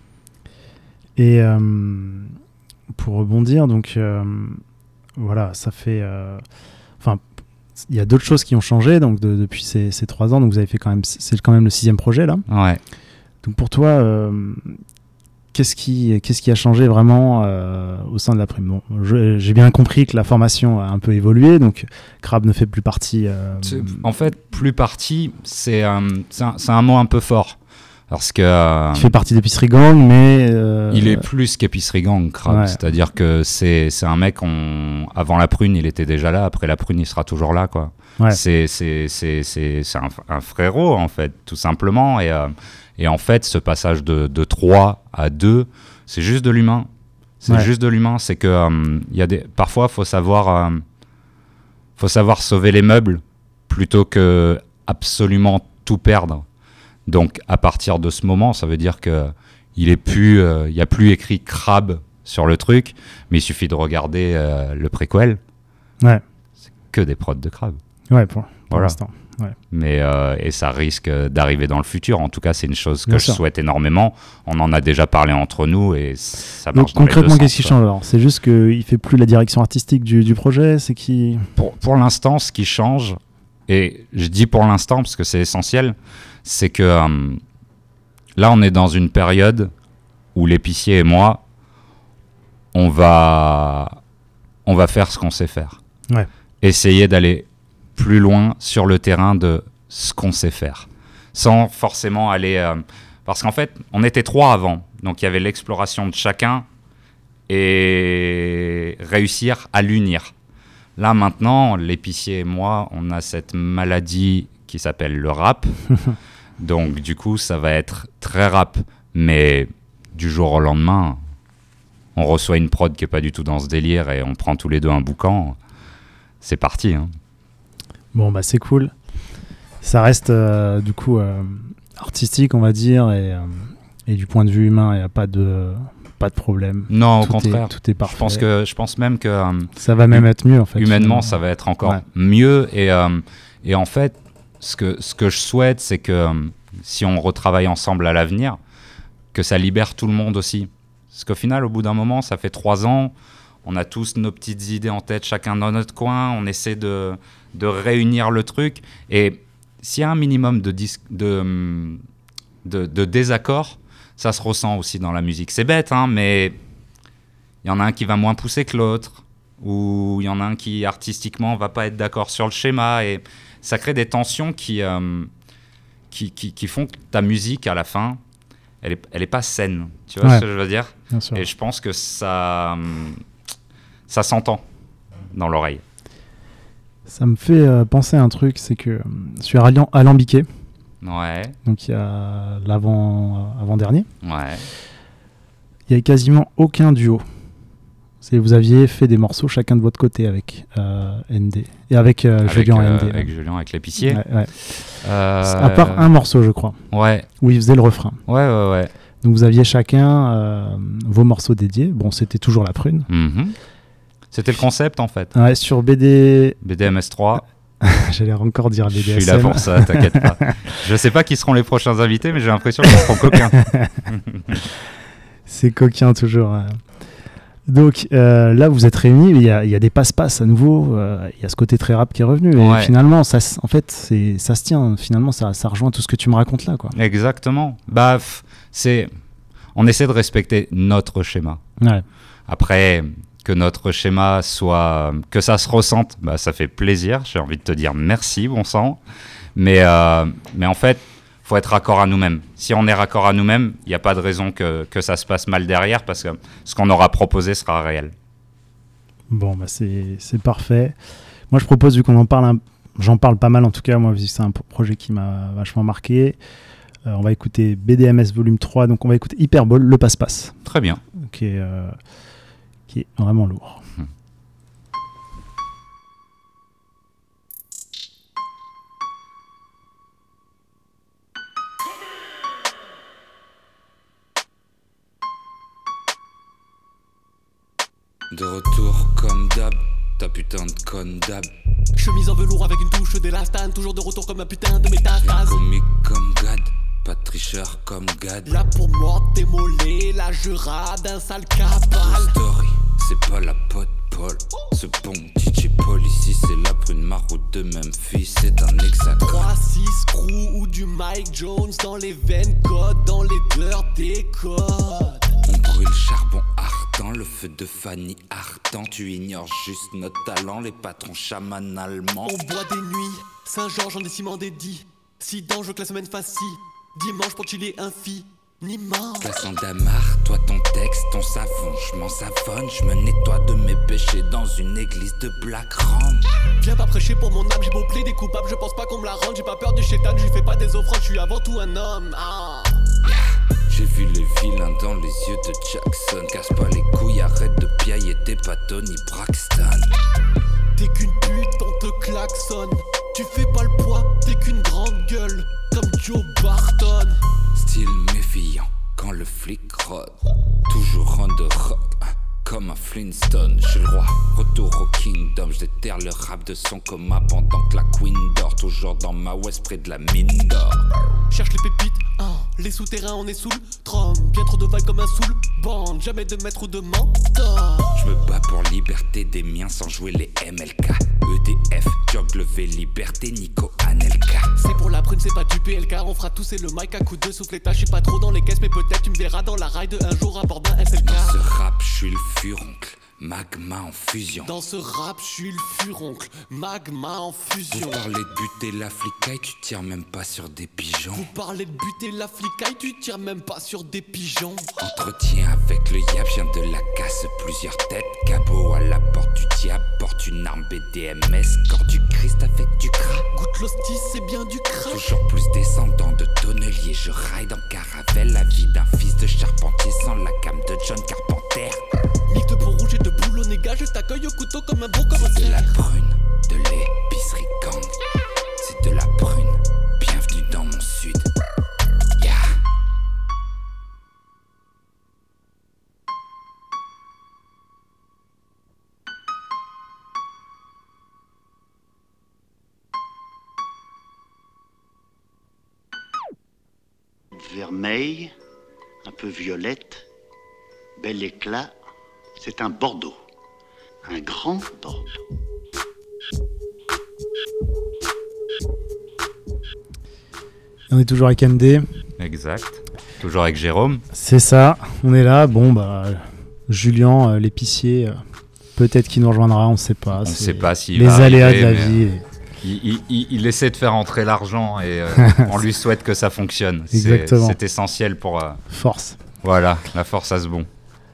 Et euh, pour rebondir, donc euh, voilà, ça fait. euh, Enfin, il y a d'autres choses qui ont changé donc de- depuis ces, ces trois ans. Donc vous avez fait quand même, c'est quand même le sixième projet là. Ouais. Donc pour toi, euh, qu'est-ce qui, qu'est-ce qui a changé vraiment euh, au sein de la prime? Bon, je- j'ai bien compris que la formation a un peu évolué, donc Crab ne fait plus partie. euh, C'est- En fait, plus parti, c'est un, c'est un, c'est un mot un peu fort. Parce que. euh, il fait partie d'Épicerie Gang, mais euh, Il est plus qu'Épicerie Gang, Crab. Ouais. C'est-à-dire que c'est, c'est un mec, on... avant la prune, il était déjà là. Après la prune, il sera toujours là. Quoi. Ouais. C'est, c'est, c'est, c'est, c'est un, un frérot, en fait, tout simplement. Et, euh, et en fait, ce passage de, de trois à deux, c'est juste de l'humain. C'est Ouais. juste de l'humain. C'est que euh, y a des... parfois, il faut savoir, euh, faut savoir sauver les meubles plutôt que absolument tout perdre. Donc, à partir de ce moment, ça veut dire que il est plus, il n'y a plus écrit Crab sur le truc, mais il suffit de regarder euh, le préquel. Ouais. C'est que des prods de Crab. Ouais, pour, pour Voilà. l'instant. Ouais. Mais euh, et ça risque d'arriver dans le futur. En tout cas, c'est une chose que Bien je sûr. souhaite énormément. On en a déjà parlé entre nous et ça Donc marche dans les deux concrètement, sens, qu'est-ce qui quoi. change alors? C'est juste qu'il fait plus la direction artistique du, du projet, c'est qui? Pour, pour l'instant, ce qui change, et je dis pour l'instant parce que c'est essentiel, c'est que euh, là, on est dans une période où l'épicier et moi, on va, on va faire ce qu'on sait faire. Ouais. Essayer d'aller plus loin sur le terrain de ce qu'on sait faire, sans forcément aller... Euh, parce qu'en fait, on était trois avant, donc il y avait l'exploration de chacun et réussir à l'unir. Là, maintenant, l'épicier et moi, on a cette maladie qui s'appelle le rap. Donc, du coup, ça va être très rap. Mais du jour au lendemain, on reçoit une prod qui n'est pas du tout dans ce délire et on prend tous les deux un boucan. C'est parti. Hein. Bon, bah c'est cool. Ça reste, euh, du coup, euh, artistique, on va dire. Et, euh, et du point de vue humain, il n'y a pas de... Pas de problème. Non, tout au contraire. Est, tout est parfait. Je pense, que, je pense même que... Euh, ça va même être mieux, en fait. Humainement, ça va être encore ouais. mieux. Et, euh, et en fait, ce que, ce que je souhaite, c'est que euh, si on retravaille ensemble à l'avenir, que ça libère tout le monde aussi. Parce qu'au final, au bout d'un moment, ça fait trois ans, on a tous nos petites idées en tête, chacun dans notre coin, on essaie de, de réunir le truc. Et s'il y a un minimum de, dis- de, de, de désaccord, ça se ressent aussi dans la musique. C'est bête, hein, mais il y en a un qui va moins pousser que l'autre, ou il y en a un qui, artistiquement, va pas être d'accord sur le schéma, et ça crée des tensions qui, euh, qui, qui, qui font que ta musique, à la fin, elle est, elle est pas saine. Tu vois ouais. ce que je veux dire ? Bien sûr. Et je pense que ça, ça s'entend dans l'oreille. Ça me fait euh, penser à un truc, c'est que euh, sur Alam- Alambiqué, Ouais, donc il y a l'avant, euh, avant-dernier, ouais. il n'y a quasiment aucun duo. C'est, vous aviez fait des morceaux chacun de votre côté avec euh, N D. Et avec, euh, Avec, Julien euh, N D. avec Julien, avec l'épicier. Ouais, ouais. Euh, À part un morceau, je crois, Ouais, où il faisait le refrain. ouais, ouais, ouais. Donc vous aviez chacun euh, vos morceaux dédiés. Bon, c'était toujours la prune. Mm-hmm. C'était le concept, en fait. Ouais, sur B D... B D M S trois. J'allais encore dire B D S M. Je suis là pour ça, t'inquiète pas. Je sais pas qui seront les prochains invités, mais j'ai l'impression qu'ils seront coquins. C'est coquin toujours. hein. Donc euh, là, vous êtes réunis, il y a, il y a des passe-passe à nouveau, euh, il y a ce côté très rap qui est revenu. Ouais. Et finalement, ça, s- en fait, c'est, ça se tient. Finalement, ça, ça rejoint tout ce que tu me racontes là, quoi. Exactement. Bah, f- c'est... On essaie de respecter notre schéma. Ouais. Après, que notre schéma soit... Que ça se ressente, bah, ça fait plaisir. J'ai envie de te dire merci, bon sang. Mais, euh, mais en fait, il faut être raccord à nous-mêmes. Si on est raccord à nous-mêmes, il n'y a pas de raison que, que ça se passe mal derrière, parce que ce qu'on aura proposé sera réel. Bon, bah c'est, c'est parfait. Moi, je propose, vu qu'on en parle, un- j'en parle pas mal en tout cas, moi, vu que c'est un p- projet qui m'a vachement marqué. Euh, on va écouter B D M S volume trois, donc on va écouter Hyperbole, le passe-passe, Très bien. qui est, euh, qui est vraiment lourd. De retour comme d'hab, ta putain de conne d'hab. Chemise en velours avec une touche d'élastane, toujours de retour comme un putain de métastase. Comique comme Gad, pas de tricheur comme Gad. Là pour mordre tes mollets, là je rade un sale cabal. Story, c'est pas la pote Paul. Ce bon D J Paul ici, c'est la prune maroute de Memphis, c'est un hexagone. trois six crew ou du Mike Jones dans les veines, code dans les deurs des codes. On brûle charbon ardent, le feu de Fanny ardent. Tu ignores juste notre talent, les patrons chamans allemands. On boit des nuits, Saint-Georges en décimant des dix. Si dangereux que la semaine fasse si. Dimanche pour chiller infiniment. Passant d'amar, toi ton texte, ton savon, je m'en savonne, je me nettoie de mes péchés dans une église de Black Ram. Viens pas prêcher pour mon âme, j'ai beau plaider coupable, je pense pas qu'on me la rende. J'ai pas peur du chétan, je lui fais pas des offrandes, je suis avant tout un homme. Ah. J'ai vu les vilains dans les yeux de Jackson. Casse pas les couilles, arrête de piailler, t'es pas Tony Braxton. T'es qu'une pute, on te klaxonne. Tu fais pas le poids, t'es qu'une grande gueule, comme Joe Barton. Style méfiant quand le flic rôde. Toujours on the rock, comme un Flintstone. Je suis le roi, retour au kingdom. Je déterre le rap de son coma pendant que la queen dort. Toujours dans ma west près de la mine d'or. Cherche les pépites, hein, les souterrains on est sous le trom. Bien trop de vagues comme un soul band, jamais de maître ou de mentor. Je me bats pour liberté des miens sans jouer les M L K. E D F, Jog levé, liberté, Nico Anelka. C'est pour la prune, c'est pas du P L K. On fera tousser le mic à coups de souffleta. Je suis pas trop dans les caisses, mais peut-être tu me verras dans la ride un jour à bord d'un S L K. Dans ce rap, je suis le furoncle, magma en fusion. Dans ce rap, je suis le furoncle, magma en fusion. Vous parlez de buter la flicaille, tu tires même pas sur des pigeons. Vous parlez de buter la flicaille, tu tires même pas sur des pigeons. Entretien avec le yab, viens de la casse, plusieurs têtes. Cabot à la porte du diable, porte une arme B D M S. Corps du Christ avec du gras. Goûte l'hostie, c'est bien du crack. Toujours plus descendant de tonnelier, je ride en caravelle. La vie d'un fils de charpentier sans la came de John Carpenter. Mix de peau rouge et de boulot-néga, je t'accueille au couteau comme un bon C'est de commissaire. la prune, de l'épicerie gang. C'est de la prune, bienvenue dans mon sud. Yeah. Vermeil, un peu violette, bel éclat, c'est un Bordeaux, un grand Bordeaux. On est toujours avec M D. Exact. Toujours avec Jérôme. C'est ça, on est là. Bon, bah, Julien, euh, l'épicier, euh, peut-être qu'il nous rejoindra, on ne sait pas. On ne C'est sait pas s'il les va aléas arriver, de la mais, vie. euh, il, il- il- il essaie de faire entrer l'argent et euh, on lui souhaite que ça fonctionne. C'est- Exactement. C'est essentiel pour euh, Force. voilà, la force à ce bon.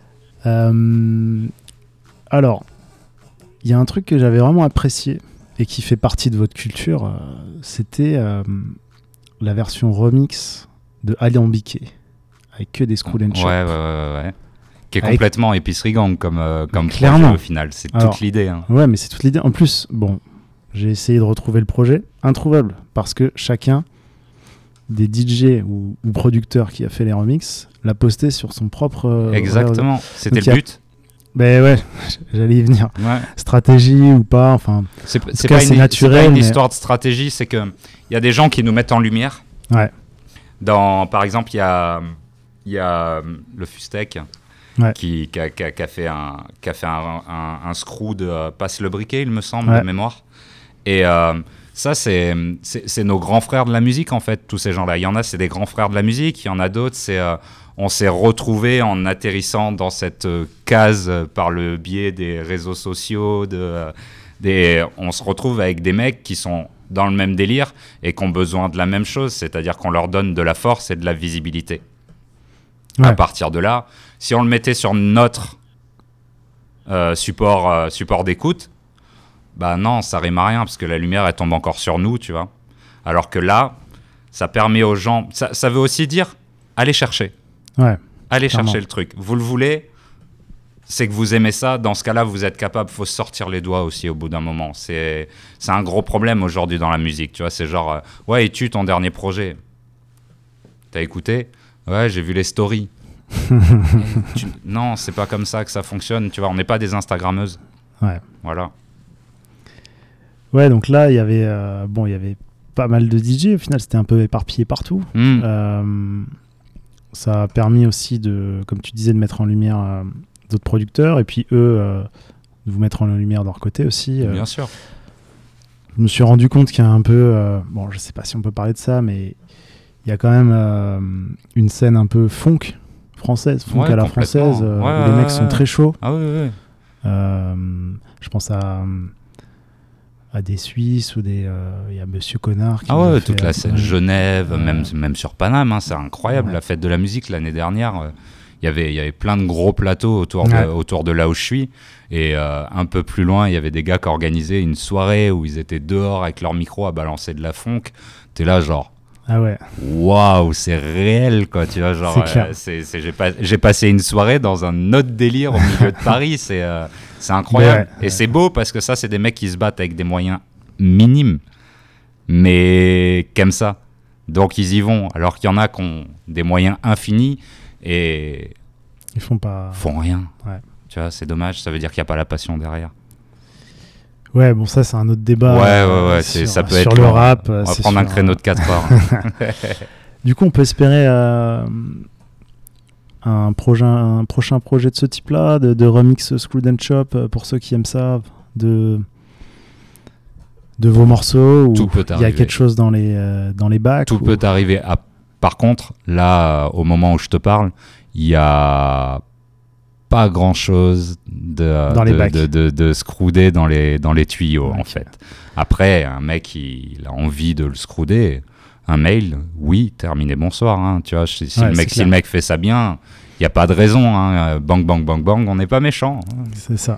Euh, alors, il y a un truc que j'avais vraiment apprécié et qui fait partie de votre culture, euh, c'était euh, la version remix de Alambiqué, avec que des Screw and Ouais, Chop. ouais, ouais, ouais. Qui est Avec- complètement épicerie gang comme, euh, comme projet Clairement. au final. C'est Alors, toute l'idée. Hein. Ouais, mais c'est toute l'idée. En plus, bon, j'ai essayé de retrouver le projet, introuvable, parce que chacun des D J ou, ou producteurs qui a fait les remixes l'a posté sur son propre... euh, Exactement. C'était Donc, il y le a- but. Ben ouais, j'allais y venir. Ouais. Stratégie ou pas, enfin... C'est c'est cas, pas, c'est une- naturel, c'est pas une mais- histoire de stratégie, c'est que il y a des gens qui nous mettent en lumière. Ouais. Dans, par exemple, il y a, il y a euh, le Fustec Ouais. qui, qui, a, qui a- qui a fait un, qui a fait un, un, un screw de euh, Passe le briquet, il me semble, Ouais. de mémoire. Et euh, ça, c'est, c'est, c'est nos grands frères de la musique, en fait, tous ces gens-là. Il y en a, c'est des grands frères de la musique. Il y en a d'autres, c'est... euh, on s'est retrouvés en atterrissant dans cette euh, case euh, par le biais des réseaux sociaux. De, euh, des, on se retrouve avec des mecs qui sont dans le même délire et qui ont besoin de la même chose, c'est-à-dire qu'on leur donne de la force et de la visibilité. Ouais. À partir de là, si on le mettait sur notre euh, support, euh, support d'écoute, bah non, ça rime à rien parce que la lumière elle tombe encore sur nous, tu vois. Alors que là, ça permet aux gens, ça, ça veut aussi dire allez chercher. Ouais. Allez Clairement. chercher le truc. Vous le voulez, c'est que vous aimez ça. Dans ce cas-là, vous êtes capable. Il faut se sortir les doigts aussi au bout d'un moment. C'est, c'est un gros problème aujourd'hui dans la musique. Tu vois, c'est genre, euh, ouais, et tu ton dernier projet. T'as écouté ? Ouais, j'ai vu les stories. Tu- Non, c'est pas comme ça que ça fonctionne. Tu vois, on n'est pas des Instagrammeuses. Ouais. Voilà. Ouais, donc là, il y avait, euh, bon, il y avait pas mal de D J. Au final, c'était un peu éparpillé partout. Hmm. Euh, ça a permis aussi de, comme tu disais, de mettre en lumière euh, d'autres producteurs et puis eux euh, de vous mettre en lumière de leur côté aussi. Euh, Bien sûr. je me suis rendu compte qu'il y a un peu, euh, bon, je sais pas si on peut parler de ça, mais il y a quand même euh, une scène un peu funk française, funk Ouais, à la complètement. française, euh, Ouais, où les ouais, mecs ouais. sont très chauds. Ah oui, oui, oui. Euh, je pense à à des Suisses ou des euh, il y a Monsieur Connard qui Ah nous a ouais, fait, toute la euh, scène ouais. Genève, Ouais. même, même sur Paname, hein, c'est incroyable. Ouais. La fête de la musique l'année dernière, euh, il y avait, il y avait plein de gros plateaux autour, Ouais. de, autour de là où je suis. Et euh, un peu plus loin, il y avait des gars qui organisaient une soirée où ils étaient dehors avec leur micro à balancer de la funk. T'es là genre, Ah ouais. waouh, c'est réel quoi, tu vois, genre, C'est clair. euh, c'est, c'est- j'ai, pas, j'ai passé une soirée dans un autre délire au milieu de Paris, c'est, euh, c'est incroyable. Ouais, et c'est beau parce que ça, c'est des mecs qui se battent avec des moyens minimes, mais comme ça. Donc ils y vont, alors qu'il y en a qui ont des moyens infinis et Ils font pas. font rien. Ouais. Tu vois, c'est dommage, ça veut dire qu'il n'y a pas la passion derrière. Ouais, bon, ça, c'est un autre débat. ouais, euh, ouais, ouais, c'est, sur, ça peut sur être le long. rap. On va c'est prendre un sûr, créneau hein. de quatre heures. Du coup, on peut espérer euh, un, projet, un prochain projet de ce type-là, de, de remix Screwed and Chop, euh, pour ceux qui aiment ça, de, de vos morceaux ou Tout peut il y a arriver. quelque chose dans les, euh, dans les bacs Tout ou... peut arriver. Ah, par contre, là, euh, au moment où je te parle, il y a pas grand-chose de, Dans les de, bacs. de, de, de scrouder dans les, dans les tuyaux, Ok. en fait. Après, un mec, il, il a envie de le scrouder. Un mail, oui, terminé, bonsoir. Hein, tu vois, si, si Ouais, le mec, c'est si le clair. mec fait ça bien, il n'y a pas de raison. Hein. Bang, bang, bang, bang, on n'est pas méchant. Hein. C'est ça.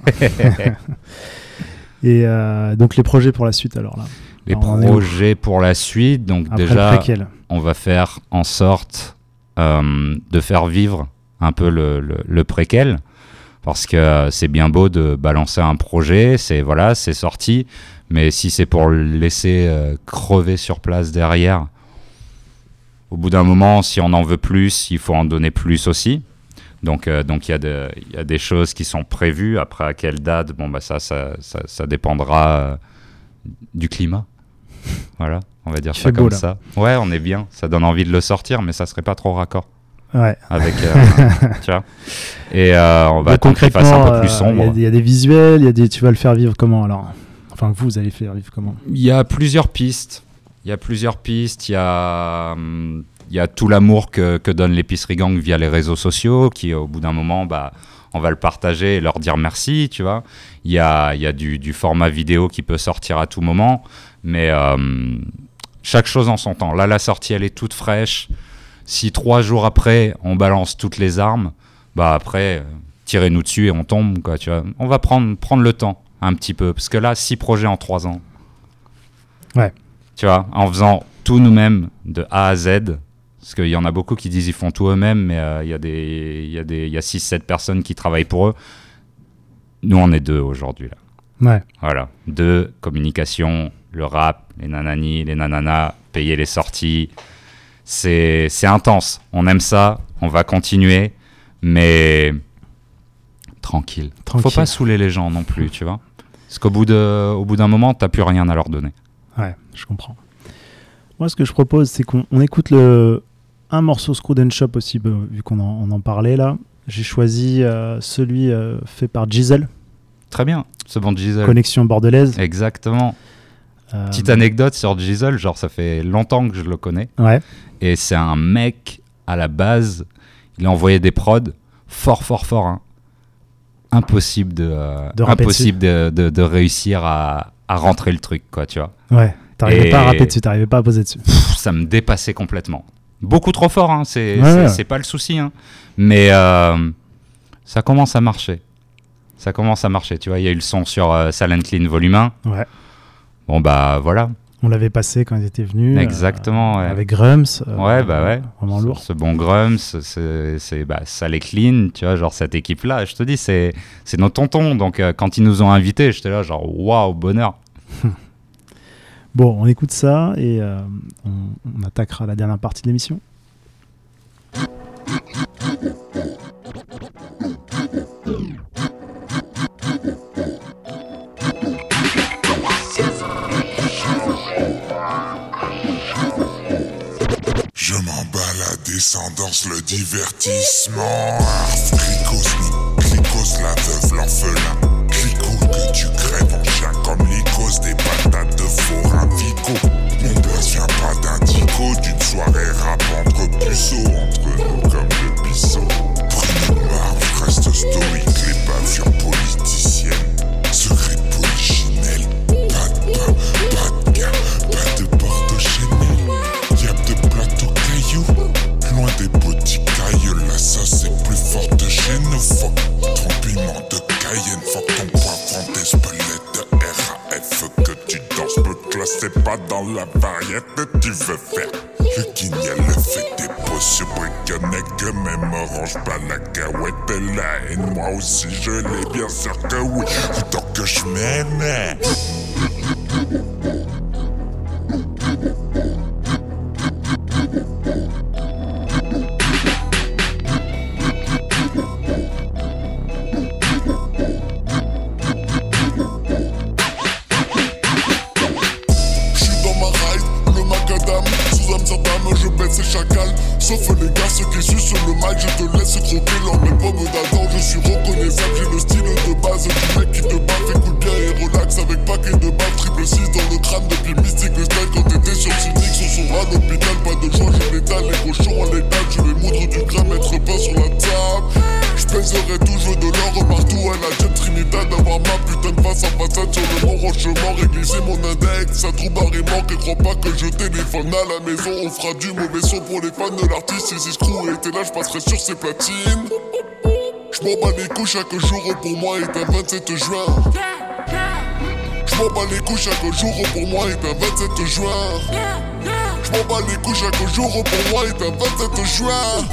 Et euh, donc les projets pour la suite alors là. Les Alors, on en est où projets pour la suite, donc Après déjà, le préquel. on va faire en sorte euh, de faire vivre un peu le, le, le préquel, parce que euh, c'est bien beau de balancer un projet, c'est voilà, c'est sorti, mais si c'est pour le laisser euh, crever sur place derrière, au bout d'un moment, si on en veut plus, il faut en donner plus aussi. Donc, euh, donc il y a de- il y a des choses qui sont prévues. Après, à quelle date, bon, bah ça, ça, ça, ça dépendra euh, du climat. Voilà, on va dire Il ça fait beau, comme là. ça. Ouais, on est bien. Ça donne envie de le sortir, mais ça serait pas trop raccord Ouais. avec. euh, tu vois. Et euh, on va Donc, attendre qu'il fasse un peu concrètement, plus euh, il y sombre. a des- il y, a des visuels, il y a des, tu vas le faire vivre comment alors? Enfin, vous allez faire vivre comment? Il y a plusieurs pistes. Il y a plusieurs pistes. Il y a, hum, il y a tout l'amour que, que donne l'épicerie gang via les réseaux sociaux, qui au bout d'un moment, bah, on va le partager et leur dire merci, tu vois. Il y a, il y a du, du format vidéo qui peut sortir à tout moment, mais euh, chaque chose en son temps. Là, la sortie, elle est toute fraîche. Si trois jours après, on balance toutes les armes, bah après, euh, tirez-nous dessus et on tombe, quoi, tu vois. On va prendre, prendre le temps un petit peu, parce que là, six projets en trois ans. Ouais. Tu vois, en faisant tout nous-mêmes de A à Z, parce qu'il y en a beaucoup qui disent qu'ils font tout eux-mêmes, mais euh, il y a des, il y a des, il y a six sept personnes qui travaillent pour eux. Nous, on est deux aujourd'hui, là. Ouais. Voilà. Deux, communication, le rap, les nanani, les nananas, payer les sorties. C'est, c'est intense. On aime ça, on va continuer, mais tranquille. Tranquille. Faut pas saouler les gens non plus, tu vois. Parce qu'au bout de, au bout d'un moment, t'as plus rien à leur donner. Ouais, je comprends. Moi, ce que je propose, c'est qu'on on écoute le, un morceau Screwed and Shop aussi, bah, vu qu'on en, on en parlait là. J'ai choisi euh, celui euh, fait par Giselle, Très bien, ce bon Giselle. Connexion Bordelaise. Exactement. Euh, Petite anecdote sur Giselle, genre ça fait longtemps que je le connais. Ouais, Et c'est un mec, à la base, il a envoyé des prods fort, fort, fort. Hein. Impossible, de, euh, De rapper impossible de, de, de réussir à, à rentrer le truc, quoi, tu vois. ouais. T'arrivais Et- pas à rapper dessus, t'arrivais pas à poser dessus. Pff, ça me dépassait complètement. Beaucoup trop fort, hein, c'est, Ouais, c'est, ouais. c'est pas le souci. Hein. Mais euh, ça commence à marcher. Ça commence à marcher, tu vois. Il y a eu le son sur euh, Silent Clean Volume un. Ouais. Bon, bah voilà. On l'avait passé quand ils étaient venus. Exactement, ouais. Avec Grums. euh, Ouais, bah ouais. Vraiment Ce- lourd. Ce bon Grums, c'est, c'est bah, ça les clean, tu vois, genre cette équipe-là, je te dis, c'est, c'est nos tontons. Donc euh, quand ils nous ont invités, j'étais là, genre, waouh, bonheur. Bon, on écoute ça et euh, on, on attaquera la dernière partie de l'émission. Je m'en bats la descendance, le divertissement. Arf, cricos, ni cricos, la veuve, l'orphelin. Clico que tu crèves en chien comme l'icos, des patates de forain vico. Mon boss vient pas d'un dico, d'une soirée rap entre puceaux, entre nous comme le bisseau. Bruno Mars reste stoïque, les bavures politiciennes. Secret de polichinelle, pas de pain, pas de gars, pas de porte Chanel. Y'a de plateaux cailloux, loin des boutiques cailloux. La sauce est plus forte chez nous. Fuck ton piment de Cayenne, fuck ton poivron d'Espelette de R A F que tu danses. Peut classer pas dans la variété que tu veux faire. Le guignol le fait des beaux sur briconnet que même orange pas la cahuète de la haine. Moi aussi je l'ai bien sûr que oui. Tant que je m'aime. J'suis dans ma ride, le macadam, sous Amsterdam, je bête ces chacals. Sauf les gars, ceux qui suent sur le mic, je te laisse croquer leur mes pommes d'Adam. Je suis reconnaissable, j'ai le style de base du mec qui te baffe, écoute bien et relax avec paquet je veux de l'or partout. Elle a Jet Trinidad, avoir ma putain de face à façade sur le bon rochement. Régliser mon index, ça trouve barrément. Et crois pas que je téléphone à la maison. On fera du mauvais son pour les fans de l'artiste. Et si Screw était là, je passerai sur ses platines. J'm'en bats les couilles, chaque jour pour moi est un vingt-sept juin. J'm'en bats les couilles, chaque jour pour moi est un vingt-sept juin. J'm'en bats les couilles, chaque jour pour moi est un vingt-sept juin.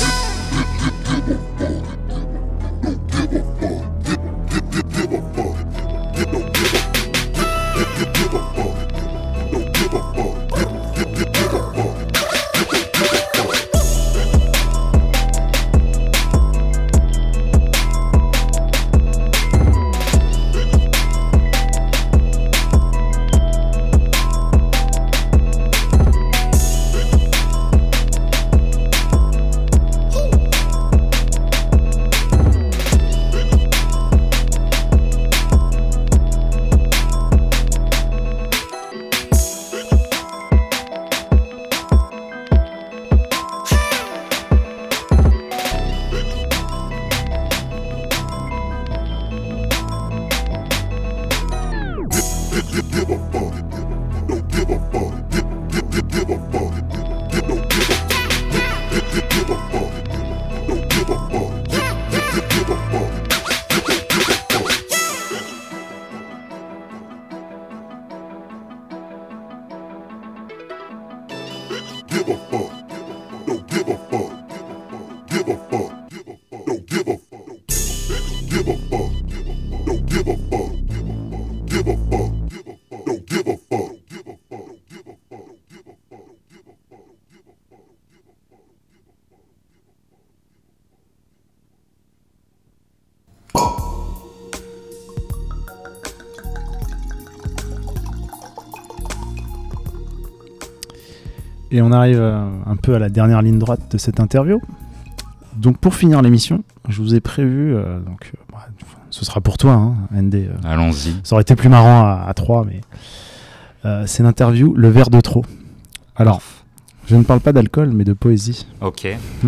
Et on arrive euh, un peu à la dernière ligne droite de cette interview. Donc pour finir l'émission, je vous ai prévu, euh, donc euh, bah, ce sera pour toi, hein, N D. Euh, Allons-y. Ça aurait été plus marrant à, à trois, mais euh, c'est l'interview Le verre de trop. Alors, je ne parle pas d'alcool, mais de poésie. Ok.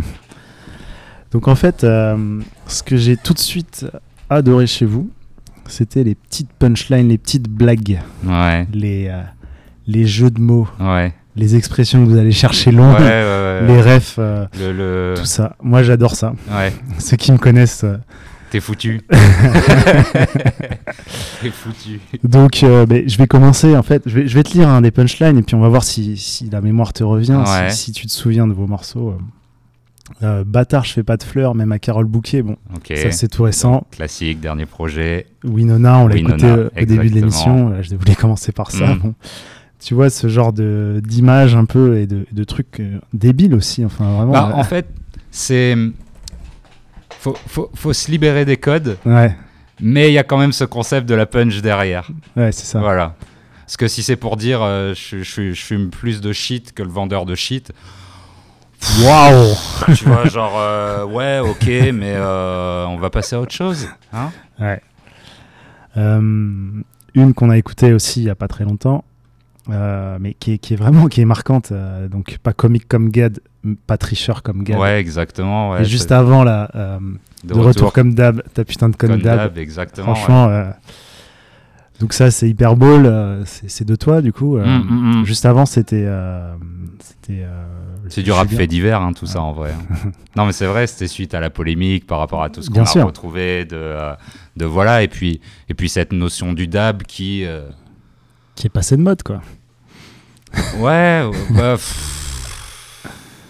Donc en fait, euh, ce que j'ai tout de suite adoré chez vous, c'était les petites punchlines, les petites blagues, Ouais. les, euh, les jeux de mots, Ouais. les expressions que vous allez chercher loin, Ouais, ouais, ouais, les ouais. refs, euh, Le, le... tout ça. Moi, j'adore ça. Ouais. Ceux qui me connaissent. euh, T'es foutu. T'es foutu. Donc, euh, ben, je vais commencer. En fait, je vais, je vais te lire un des punchlines et puis on va voir si, si la mémoire te revient, Ouais. si, si tu te souviens de vos morceaux. Euh, euh, Bâtard, je fais pas de fleurs, même à Carole Bouquet. Bon, Ok. ça c'est tout récent. Classique, dernier projet. Winona, on l'a Winona, écouté euh, au début de exactement. l'émission. Là, je voulais commencer par ça. Mm. Bon. Tu vois, ce genre de, d'image un peu et de, de trucs euh, débiles aussi. Enfin, vraiment. Bah, euh, en fait, c'est. Faut, faut, faut se libérer des codes, Ouais, mais il y a quand même ce concept de la punch derrière. ouais, c'est ça. Voilà. Parce que si c'est pour dire euh, je, je, je fume plus de shit que le vendeur de shit, Waouh! tu vois, genre, euh, ouais, ok, mais euh, on va passer à autre chose. Hein. Ouais. Euh, une qu'on a écoutée aussi il y a pas très longtemps, euh, mais qui est, qui est vraiment qui est marquante. euh, donc pas comique comme Gad, m- pas tricheur comme Gad. Ouais, exactement. Ouais, Et juste c'est- avant là, euh, de, retour, comme d'hab, ta putain de comme comme d'hab. d'hab, exactement. Franchement, euh, donc ça c'est hyper ball, euh, c'est, c'est de toi du coup. euh, Mm, mm, mm. Juste avant c'était, euh, c'était. euh, C'est du je rap sais fait bien. divers, hein, tout ça en vrai. Non, mais c'est vrai, c'était suite à la polémique par rapport à tout ce qu'on Bien a sûr. retrouvé de, euh, de voilà, et puis et puis cette notion du dab qui, euh, Qui est passé de mode quoi. ouais, bah, pff,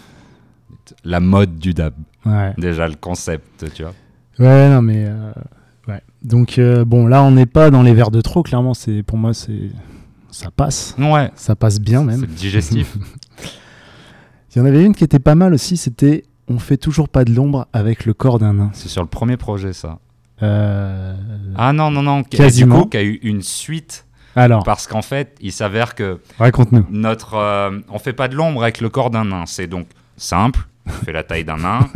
la mode du dab, Ouais. déjà le concept, tu vois. Ouais, non, mais. euh, ouais. Donc, euh, bon, là, on n'est pas dans les verres de trop, clairement. C'est, pour moi, c'est, ça passe. Ouais, Ça passe bien, même. c'est digestif. Il y en avait une qui était pas mal aussi, c'était On fait toujours pas de l'ombre avec le corps d'un nain. C'est sur le premier projet, ça. Euh, Ah non, non, non, qui- Quasiment. du coup, qui a eu une suite, Alors, parce qu'en fait, il s'avère que raconte-nous. notre, euh, on fait pas de l'ombre avec le corps d'un nain. C'est donc simple, on fait la taille d'un nain.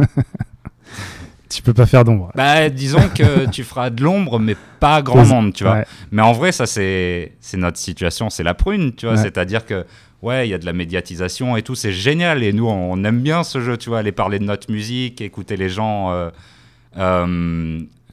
Tu peux pas faire d'ombre. Bah, disons que tu feras de l'ombre, mais pas grand Pose- monde, tu vois. Ouais. Mais en vrai, ça, c'est, c'est notre situation, c'est la prune, tu vois. Ouais. C'est-à-dire que, ouais, il y a de la médiatisation et tout, c'est génial. Et nous, on, on aime bien ce jeu, tu vois, aller parler de notre musique, écouter les gens euh, euh,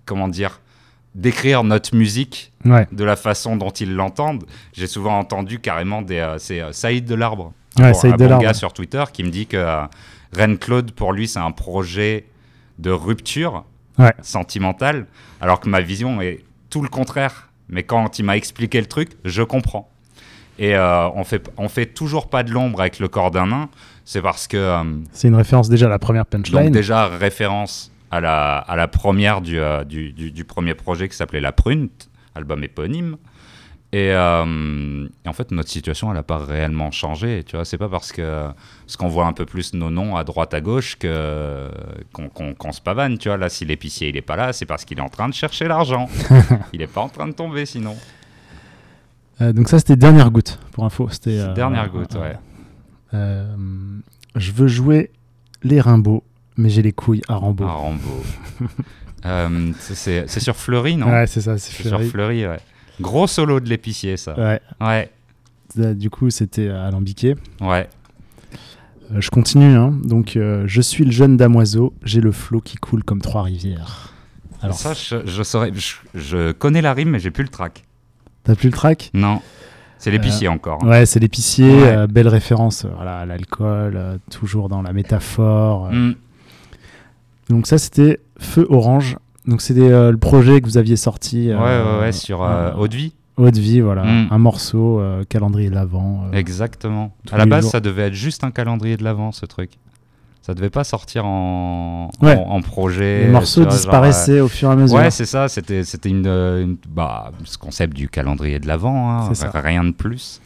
comment dire, d'écrire notre musique Ouais. de la façon dont ils l'entendent. J'ai souvent entendu carrément des, euh, c'est euh, Saïd Delarbre, Ouais, un, Saïd un bon Delarbre. gars sur Twitter, qui me dit que euh, Reine Claude, pour lui, c'est un projet de rupture Ouais. sentimentale, alors que ma vision est tout le contraire. Mais quand il m'a expliqué le truc, je comprends. Et euh, on fait, on fait toujours pas de l'ombre avec Le corps d'un nain, c'est parce que... euh, C'est une référence déjà à la première punchline. donc déjà, référence à la, à la première du, euh, du, du, du premier projet qui s'appelait La Prune, album éponyme. Et, euh, et en fait, notre situation, elle n'a pas réellement changé. Tu vois, c'est pas parce que parce qu'on voit un peu plus nos noms à droite à gauche que qu'on, qu'on, qu'on se pavane. Tu vois, là, si l'épicier il est pas là, c'est parce qu'il est en train de chercher l'argent. Il est pas en train de tomber sinon. Euh, donc ça, c'était Dernière Goutte, pour info. C'était, euh, Dernière goutte, euh, ouais. euh, je veux jouer les Rimbaud, mais j'ai les couilles à Rambo. Ah, Rambo. euh, c'est, c'est, c'est sur Fleury, non? Ouais, c'est ça, c'est C'est Fleury. sur Fleury, ouais. Gros solo de l'épicier, ça. Ouais. Ouais, Ça, du coup, c'était alambiqué. ouais. Euh, je continue. Hein. Donc, euh, je suis le jeune damoiseau, j'ai le flot qui coule comme trois rivières. Alors, ça, je, je saurais. Je, je connais la rime, mais j'ai plus le track. t'as plus le track? Non. C'est l'épicier encore. hein. Ouais, c'est l'épicier. Ouais. euh, belle référence euh, voilà, à l'alcool, euh, toujours dans la métaphore. euh. Mm. Donc, ça, c'était Feu Orange. Donc, c'était euh, le projet que vous aviez sorti. Ouais, euh, ouais, ouais, sur euh, euh, Eau de Vie. Eau de Vie, voilà. Mm. Un morceau, euh, calendrier de l'Avent. euh. Exactement. tous À la les base, jours. ça devait être juste un calendrier de l'Avent, ce truc. Ça devait pas sortir en, Ouais. en, en projet. Les morceaux tu vois, genre, disparaissaient au fur et à euh, mesure. Ouais, c'est ça. C'était, c'était une, euh, une- bah, ce concept du calendrier de l'Avent. Hein, C'est ça. rien de plus.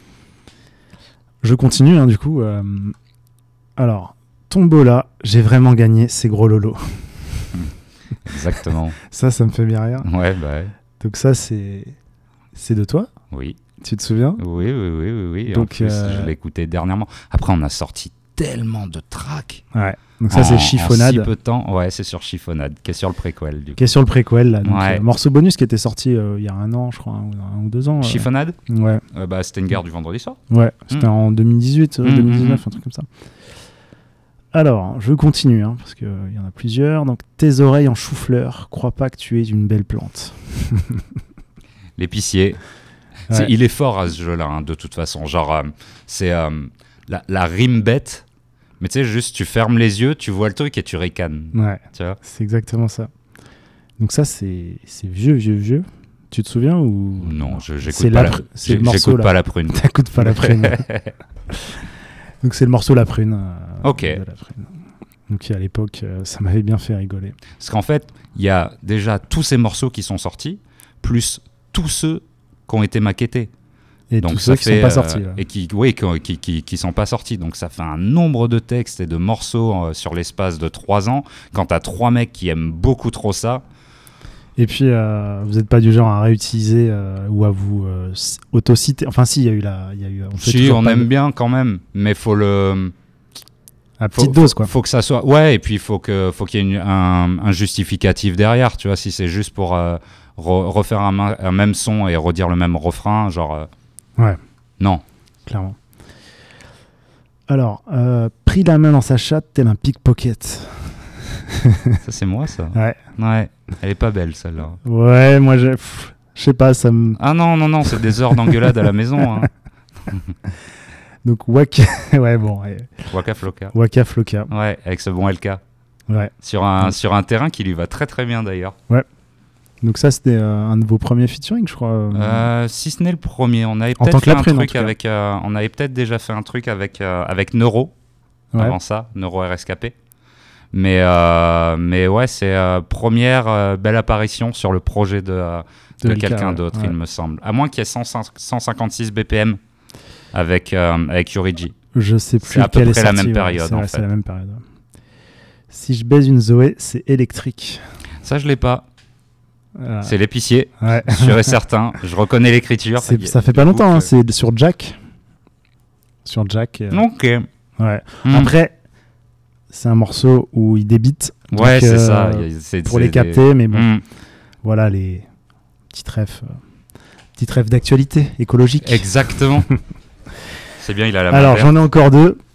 Je continue, hein, du coup. euh, Alors, Tombola, j'ai vraiment gagné, c'est gros lolo. Exactement. Ça, ça me fait bien rire. ouais, bah, ouais. Donc ça, c'est c'est de toi, oui. tu te souviens? Oui, oui, oui, oui. oui. Donc, en plus, euh, je l'ai écouté dernièrement. Après, on a sorti tellement de tracks. Ouais. Donc ça, En- c'est En Chiffonnade, si peu de temps. Ouais, c'est sur Chiffonnade, qui est sur le préquel. Du coup. qui est sur le préquel. Là, donc, Ouais. euh, morceau bonus qui était sorti euh, il y a un an, je crois, un, ou- un ou deux ans. euh. Chiffonnade Ouais, Euh, bah, C'était une guerre du vendredi soir. ouais. C'était Mm. en deux mille dix-huit, euh, Mm, deux mille dix-neuf, mm, un truc comme ça. Alors, je continue, hein, parce qu'il y en a plusieurs. Donc, tes oreilles en chou-fleur, crois pas que tu es une belle plante. L'épicier. Ouais. C'est- Il est fort à ce jeu-là, hein, de toute façon. Genre, euh, c'est euh, la, la rime bête. Mais tu sais, juste, tu fermes les yeux, tu vois le truc et tu ricanes. Ouais, Tu vois c'est exactement ça. Donc ça, c'est c'est vieux, vieux, vieux. Tu te souviens ou Non, je, j'écoute C'est pas, la la, pr- c'est j'ai- le morceau, j'écoute là. pas la prune. T'écoutes pas la prune. Donc c'est le morceau La Prune. euh, Ok. de La Prune. Donc à l'époque, euh, ça m'avait bien fait rigoler. Parce qu'en fait, il y a déjà tous ces morceaux qui sont sortis, plus tous ceux qui ont été maquettés. Et Donc tous ça ceux qui fait, sont pas euh, sortis. là. et qui, oui, qui, qui, qui, qui sont pas sortis. Donc ça fait un nombre de textes et de morceaux euh, sur l'espace de trois ans. Quand t'as trois mecs qui aiment beaucoup trop ça, Et puis, euh, vous n'êtes pas du genre à réutiliser euh, ou à vous euh, s- autociter. Enfin, si, il y a eu la. il Y a eu, on fait si toujours on pas aime de- bien quand même, mais faut le, à faut, petite dose, faut- quoi. faut que ça soit, ouais, et puis il faut que, faut qu'il y ait une- un, un justificatif derrière. Tu vois, si c'est juste pour euh, re- refaire un, ma- un même son et redire le même refrain, genre, euh, Ouais. non. Clairement. Alors, euh, pris la main dans sa chatte, tel un pickpocket. Ça c'est moi ça. Ouais. Ouais. Elle est pas belle celle-là. Ouais, moi, je pff, je sais pas, ça me. Ah non non non, c'est des heures d'engueulade à la maison. Hein. Donc, Waka. Ouais, bon, ouais. Waka Flocka. Waka Flocka. Ouais, avec ce bon L K. Ouais. Sur un, Mm. sur un terrain qui lui va très très bien d'ailleurs. Donc, ça, c'était euh, un de vos premiers featuring, je crois. euh. Euh, si ce n'est le premier, on avait En tant peut-être que fait la un prune, en truc tout cas. avec. euh, on avait peut-être déjà fait un truc avec, euh, avec Neuro Ouais. avant ça, Neuro R S K P. Mais, euh, mais ouais, c'est euh, première euh, belle apparition sur le projet de, euh, De de L K, quelqu'un ouais. d'autre, Ouais. il me semble. À moins qu'il y ait cent cinquante-six B P M avec, euh, avec Yurigi. Je sais plus C'est à peu quelle est près la sortie, même ouais, période, c'est en vrai, fait. C'est la même période. ouais. Si je baise une Zoé, c'est électrique. Ça, je l'ai pas. Voilà. C'est l'épicier, Ouais. sûr et certain. Je reconnais l'écriture. C'est- Il y a- ça fait du pas coup longtemps, hein, que- c'est sur Jack. Sur Jack. euh, Ok. Ouais. Hmm. Après, c'est un morceau où il débite. donc, Ouais, c'est euh, ça. il y a- c'est- Pour c'est les des- capter, mais bon, Hmm. voilà les petites rêves, euh, petites rêves d'actualité écologique. Exactement. C'est bien, il a la main Alors verte. j'en ai encore deux.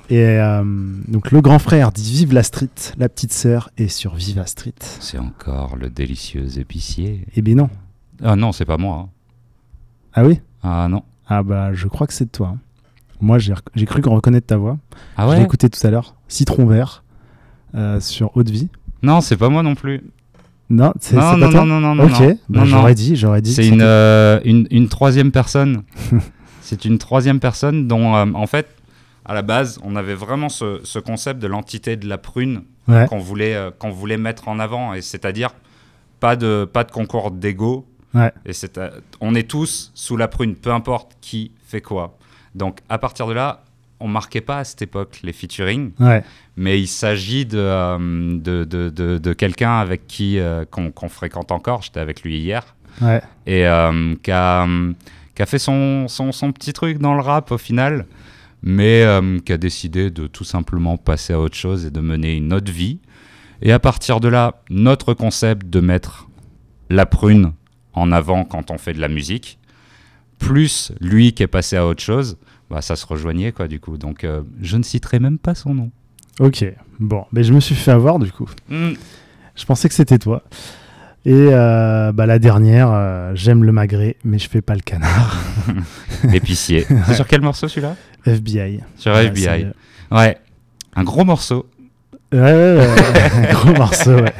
Et euh, donc le grand frère dit vive la street, la petite sœur est sur Viva Street. C'est encore le délicieux épicier. Eh bien non. Ah non, c'est pas moi. Hein. Ah oui? Ah non. Ah bah je crois que c'est de toi. Hein. Moi j'ai, rec- j'ai cru reconnaître ta voix. Ah Je ouais? l'ai écouté tout à l'heure. Citron vert euh, sur Haute Vie. Non, c'est pas moi non plus. Non, c'est, non, c'est non, pas toi. non, non, non, ok, non. bah, Non, j'aurais non. dit, j'aurais dit. C'est que une, c'était- euh, une, une troisième personne. C'est une troisième personne dont, euh, en fait, à la base, on avait vraiment ce, ce concept de l'entité de la prune Ouais. qu'on voulait, euh, qu'on voulait mettre en avant. Et c'est-à-dire, pas de, pas de concours d'ego. Ouais. Et c'est, euh, on est tous sous la prune, peu importe qui fait quoi. Donc, à partir de là, on marquait pas à cette époque les featuring. Ouais. Mais il s'agit de, euh, de, de, de, de quelqu'un avec qui euh, qu'on, qu'on fréquente encore. J'étais avec lui hier. Ouais. Et euh, qui, a, euh, qui a fait son, son, son petit truc dans le rap au final, mais euh, qui a décidé de tout simplement passer à autre chose et de mener une autre vie. Et à partir de là, notre concept de mettre la prune en avant quand on fait de la musique, plus lui qui est passé à autre chose, bah, ça se rejoignait quoi du coup. Donc euh, je ne citerai même pas son nom. Ok. Bon, mais je me suis fait avoir du coup. Mm. Je pensais que c'était toi. Et euh, bah, la dernière, euh, j'aime le magret, mais je fais pas le canard. Épicier. C'est sur quel morceau celui-là? F B I. Sur Ouais, F B I. c'est- Ouais, un gros morceau. Ouais, ouais, ouais. Gros morceau, ouais.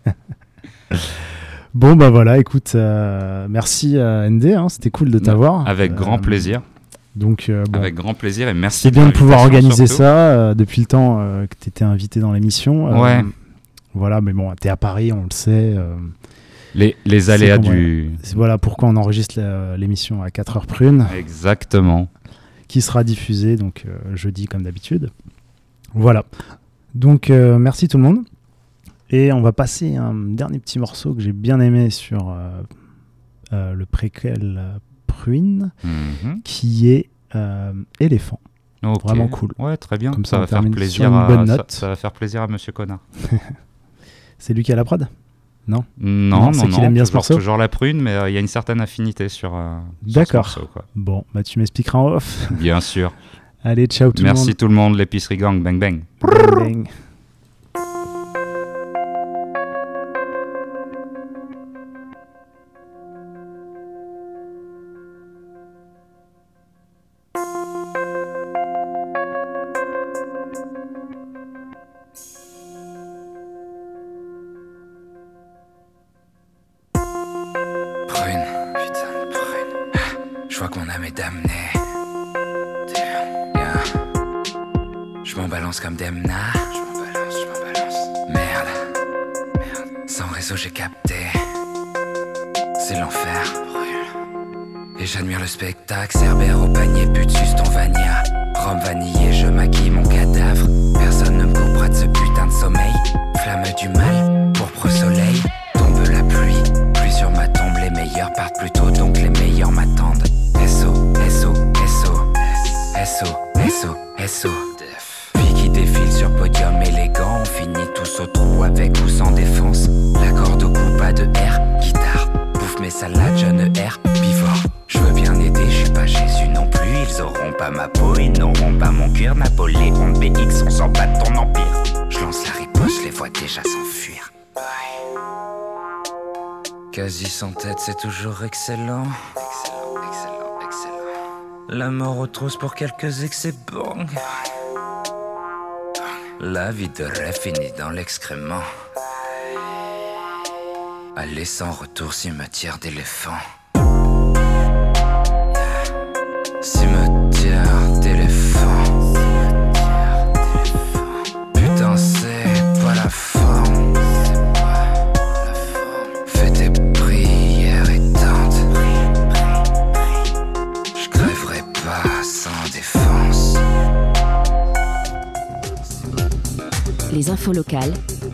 Bon, bah voilà, écoute, euh, merci à N D, hein, c'était cool de t'avoir. Avec grand Euh, plaisir. Donc, euh, bon, Avec grand plaisir et merci. c'est bien de pouvoir l'invitation, organiser surtout. ça euh, depuis le temps euh, que tu étais invité dans l'émission. Euh, Ouais. Voilà, mais bon, t'es à Paris, on le sait. euh, Les, les aléas C'est du. c'est- voilà pourquoi on enregistre la- l'émission à quatre heures prune, Exactement. qui sera diffusée donc euh, jeudi comme d'habitude. Voilà. Donc, euh, merci tout le monde. Et on va passer un dernier petit morceau que j'ai bien aimé sur euh, euh, le préquel euh, Pruine, Mhm. qui est euh, Éléphant. Ok. Vraiment cool. Ouais, très bien. Comme ça, ça, on va faire termine plaisir sur une à bonne ça, note. ça va faire plaisir à Monsieur Connard. C'est lui qui a la prod? Non. Non, Non, non, c'est non. qu'il aime bien ce toujours, morceau. toujours la prune, mais euh, il y a une certaine affinité sur. euh, sur ce D'accord. morceau, quoi. Bon, bah tu m'expliqueras en off. Bien sûr. Allez, ciao tout Merci le monde. tout le monde, l'épicerie gang, bang bang. Bang, bang. Prune, putain de prune. Ah, je vois que mon âme est damnée. Yeah. Je m'en balance comme Demna. Je m'en balance, je m'en balance. Merde, merde. Sans réseau, j'ai capté. C'est l'enfer. Brûle. Et j'admire le spectacle. Cerbère au panier, but sus ton vania. Rhum vanillé, je maquille mon cadavre. Personne ne me coupera de ce putain de sommeil. Flamme du mal, pourpre soleil. Tombe la pluie, pluie sur ma tombe. Les meilleurs partent plus tôt, donc les meilleurs m'attendent. S O, S O, S O, S O, S O, S O. Vie qui défile sur podium élégant. On finit tous au trou avec ou sans défense. La corde au cou, pas de R, guitare. Bouffe mes salades, jeune R, bivore. Je veux bien aider, je suis pas Jésus non plus. Ils auront pas ma peau, ils n'auront pas mon cuir. Napoléon B X, on s'en bat de ton empire. Je lance la riposte, je les vois déjà s'enfuir. Quasi sans tête, c'est toujours excellent. Excellent, excellent, excellent. La mort aux trousses pour quelques excès bang. La vie de rêve finit dans l'excrément. Aller sans retour, cimetière d'éléphants. Cimetière d'éléphants. Putain, c'est pas la forme. Fais tes prières et tente. Je crèverai pas sans défense. Les infos locales,